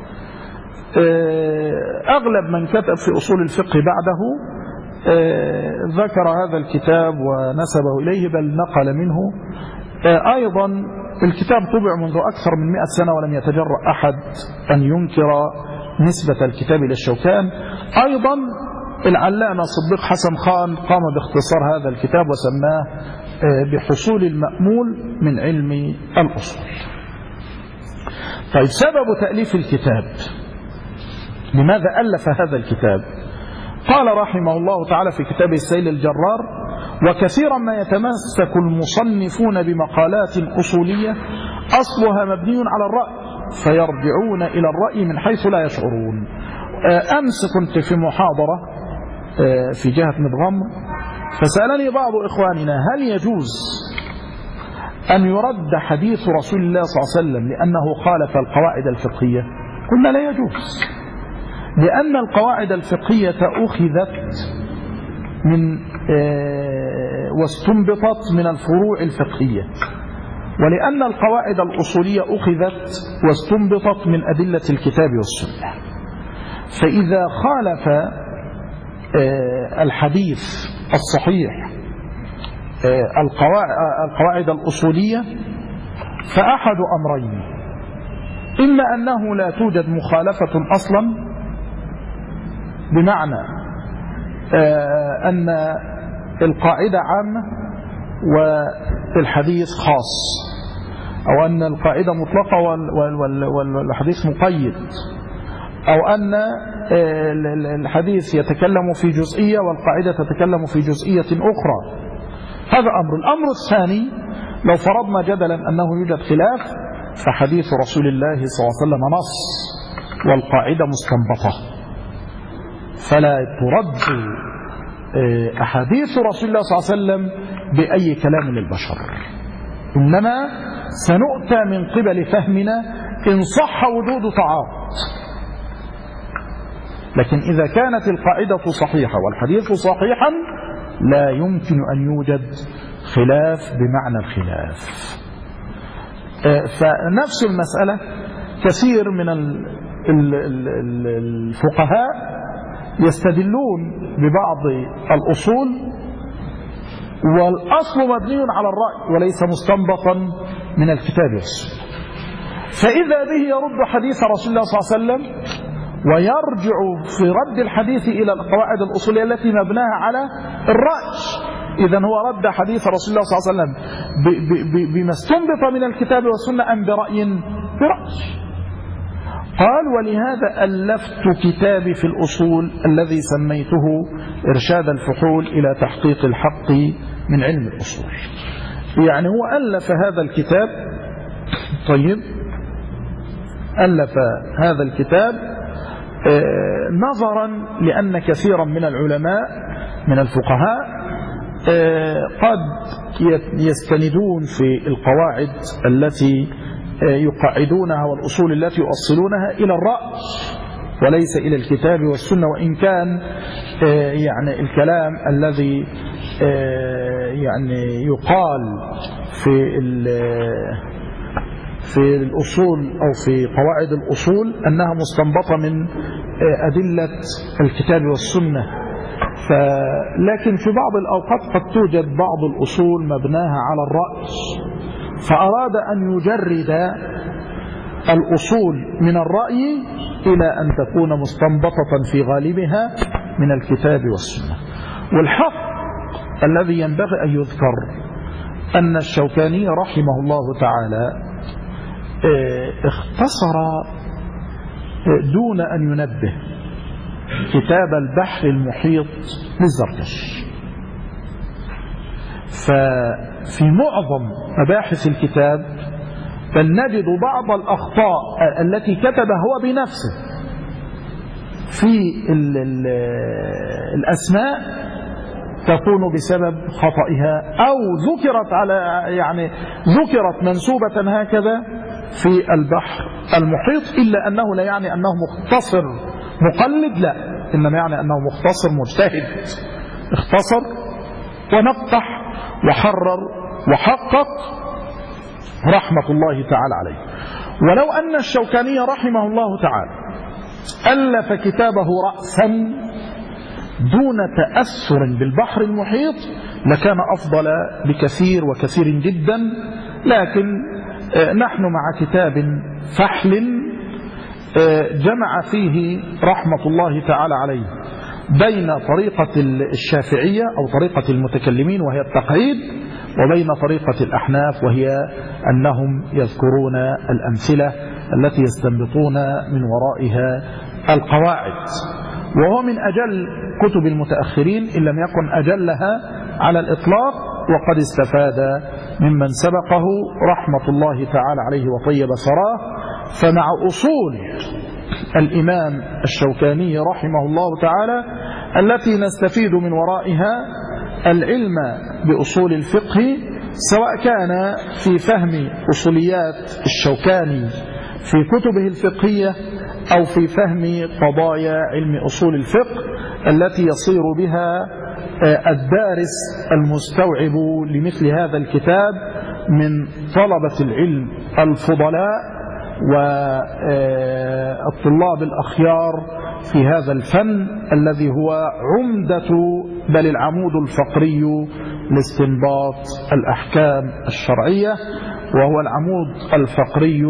أغلب من كتب في أصول الفقه بعده ذكر هذا الكتاب ونسبه إليه، بل نقل منه. أيضا الكتاب طبع منذ أكثر من 100 سنة ولم يتجرأ أحد أن ينكر نسبة الكتاب إلى الشوكان. أيضا العلامة صديق حسن خان قام باختصار هذا الكتاب وسماه بحصول المأمول من علم الأصول. طيب، سبب تأليف الكتاب، لماذا ألف هذا الكتاب؟ قال رحمه الله تعالى في كتابه السيل الجرار: وكثيرا ما يتمسك المصنفون بمقالات أصولية أصلها مبني على الرأي، فيرجعون إلى الرأي من حيث لا يشعرون. أمس كنت في محاضرة في جهة مدغم، فسألني بعض إخواننا: هل يجوز أن يرد حديث رسول الله صلى الله عليه وسلم لأنه خالف القواعد الفقهية؟ قلنا لا يجوز، لأن القواعد الفقهية أخذت من واستنبطت من الفروع الفقهية، ولأن القواعد الأصولية أخذت واستنبطت من أدلة الكتاب والسنة. فإذا خالف الحديث الصحيح القواعد الأصولية فأحد أمرين: إما أنه لا توجد مخالفة أصلا، بمعنى أن القاعدة عامة والحديث خاص، أو أن القاعدة مطلقة والحديث مقيد، أو أن الحديث يتكلم في جزئية والقاعدة تتكلم في جزئية أخرى. هذا أمر. الأمر الثاني، لو فرضنا جدلا أنه يوجد خلاف، فحديث رسول الله صلى الله عليه وسلم نص والقاعدة مستنبطة، فلا ترد أحاديث رسول الله صلى الله عليه وسلم بأي كلام للبشر، إنما سنؤتى من قبل فهمنا إن صح وجود تعارض. لكن إذا كانت القاعدة صحيحة والحديث صحيحا لا يمكن أن يوجد خلاف بمعنى الخلاف. فنفس المسألة كثير من الفقهاء يستدلون ببعض الأصول والأصل مبني على الرأي وليس مستنبطا من الكتاب والسنة، فإذا به يرد حديث رسول الله صلى الله عليه وسلم ويرجع في رد الحديث إلى القواعد الأصولية التي مبناها على الرأي. إذن هو رد حديث رسول الله صلى الله عليه وسلم بما استنبط من الكتاب والسنة أم برأي؟ برأي. قال: ولهذا ألفت كتابي في الأصول الذي سميته إرشاد الفحول إلى تحقيق الحق من علم الأصول. يعني هو ألف هذا الكتاب. طيب، ألف هذا الكتاب نظرا لأن كثيرا من العلماء من الفقهاء قد يستندون في القواعد التي يقعدونها والأصول التي يؤصلونها إلى الرأي وليس إلى الكتاب والسنة، وإن كان يعني الكلام الذي يعني يقال في الأصول أو في قواعد الأصول أنها مستنبطة من أدلة الكتاب والسنة، لكن في بعض الأوقات قد توجد بعض الأصول مبناها على الرأي، فأراد أن يجرد الأصول من الرأي إلى أن تكون مستنبطة في غالبها من الكتاب والسنة. والحق الذي ينبغي أن يذكر أن الشوكاني رحمه الله تعالى اختصر دون أن ينبه كتاب البحر المحيط للزركشي، ففي معظم مباحث الكتاب بل نجد بعض الأخطاء التي كتبها هو بنفسه في الأسماء تكون بسبب خطئها أو ذكرت منسوبة هكذا في البحر المحيط، إلا أنه لا يعني أنه مختصر مقلد، لا، إنما يعني أنه مختصر مجتهد، اختصر ونقح وحرر وحقق رحمة الله تعالى عليه. ولو أن الشوكاني رحمه الله تعالى ألف كتابه رأسا دون تأثر بالبحر المحيط لكان أفضل بكثير وكثير جدا، لكن نحن مع كتاب فحل جمع فيه رحمة الله تعالى عليه بين طريقة الشافعية أو طريقة المتكلمين وهي التقعيد، وبين طريقة الأحناف وهي أنهم يذكرون الأمثلة التي يستنبطون من ورائها القواعد، وهو من أجل كتب المتأخرين إن لم يكن أجلها على الإطلاق، وقد استفاد ممن سبقه رحمة الله تعالى عليه وطيب ثراه. فمع أصول الإمام الشوكاني رحمه الله تعالى التي نستفيد من ورائها العلم بأصول الفقه، سواء كان في فهم أصوليات الشوكاني في كتبه الفقهية أو في فهم قضايا علم أصول الفقه التي يصير بها الدارس المستوعب لمثل هذا الكتاب من طلبة العلم الفضلاء والطلاب الأخيار في هذا الفن الذي هو عمدة بل العمود الفقري لاستنباط الأحكام الشرعية، وهو العمود الفقري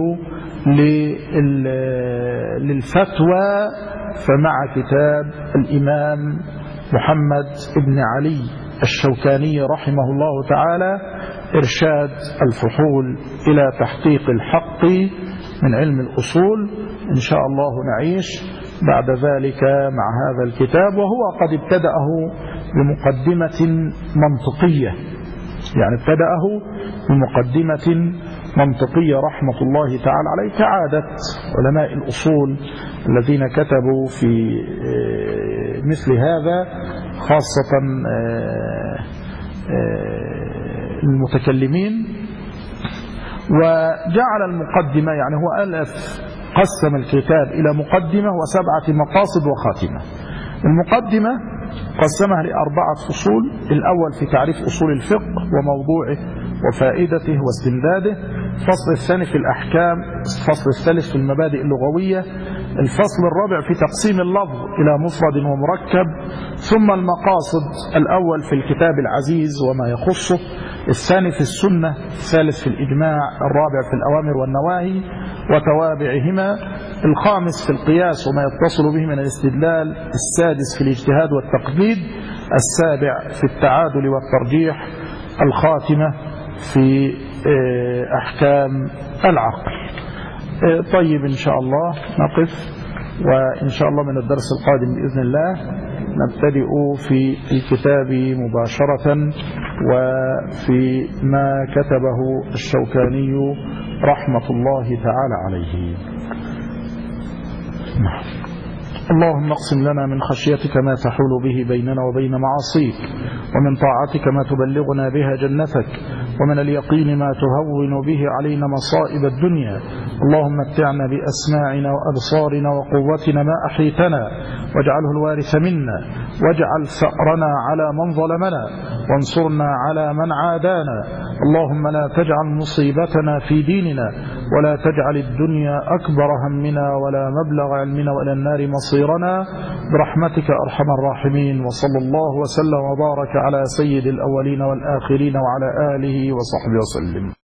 للفتوى. فمع كتاب الإمام محمد بن علي الشوكاني رحمه الله تعالى إرشاد الفحول إلى تحقيق الحق من علم الأصول. إن شاء الله نعيش بعد ذلك مع هذا الكتاب، وهو قد ابتدأه بمقدمة منطقية، يعني ابتدأه بمقدمة منطقية رحمة الله تعالى عليه، كعادة علماء الأصول الذين كتبوا في مثل هذا، خاصة المتكلمين. وجعل المقدمة، يعني هو قسم الكتاب إلى مقدمة و7 مقاصد وخاتمة. المقدمة قسمها ل4 فصول: الأول في تعريف أصول الفقه وموضوعه وفائدته واستمداده، الفصل الثاني في الأحكام، الفصل الثالث في المبادئ اللغوية، الفصل الرابع في تقسيم اللفظ إلى مفرد ومركب، ثم المقاصد: الأول في الكتاب العزيز وما يخصه، الثاني في السنة، الثالث في الإجماع، الرابع في الأوامر والنواهي وتوابعهما، الخامس في القياس وما يتصل به من الاستدلال، السادس في الاجتهاد والتقليد، السابع في التعادل والترجيح، الخاتمة في أحكام العقل. طيب، إن شاء الله نقف، وإن شاء الله من الدرس القادم بإذن الله نبتدئ في الكتاب مباشرة وفي ما كتبه الشوكاني رحمة الله تعالى عليه. اللهم اقسم لنا من خشيتك ما تحول به بيننا وبين معاصيك، ومن طاعتك ما تبلغنا بها جنتك، ومن اليقين ما تهون به علينا مصائب الدنيا. اللهم متعنا بأسماعنا وأبصارنا وقوتنا ما أحيتنا، واجعله الوارث منا، واجعل ثأرنا على من ظلمنا، وانصرنا على من عادانا. اللهم لا تجعل مصيبتنا في ديننا، ولا تجعل الدنيا أكبر همنا ولا مبلغ علمنا وإلى النار مصيرنا، برحمتك أرحم الراحمين. وصلى الله وسلم وبارك على سيد الأولين والآخرين وعلى آله وصحبه وسلم.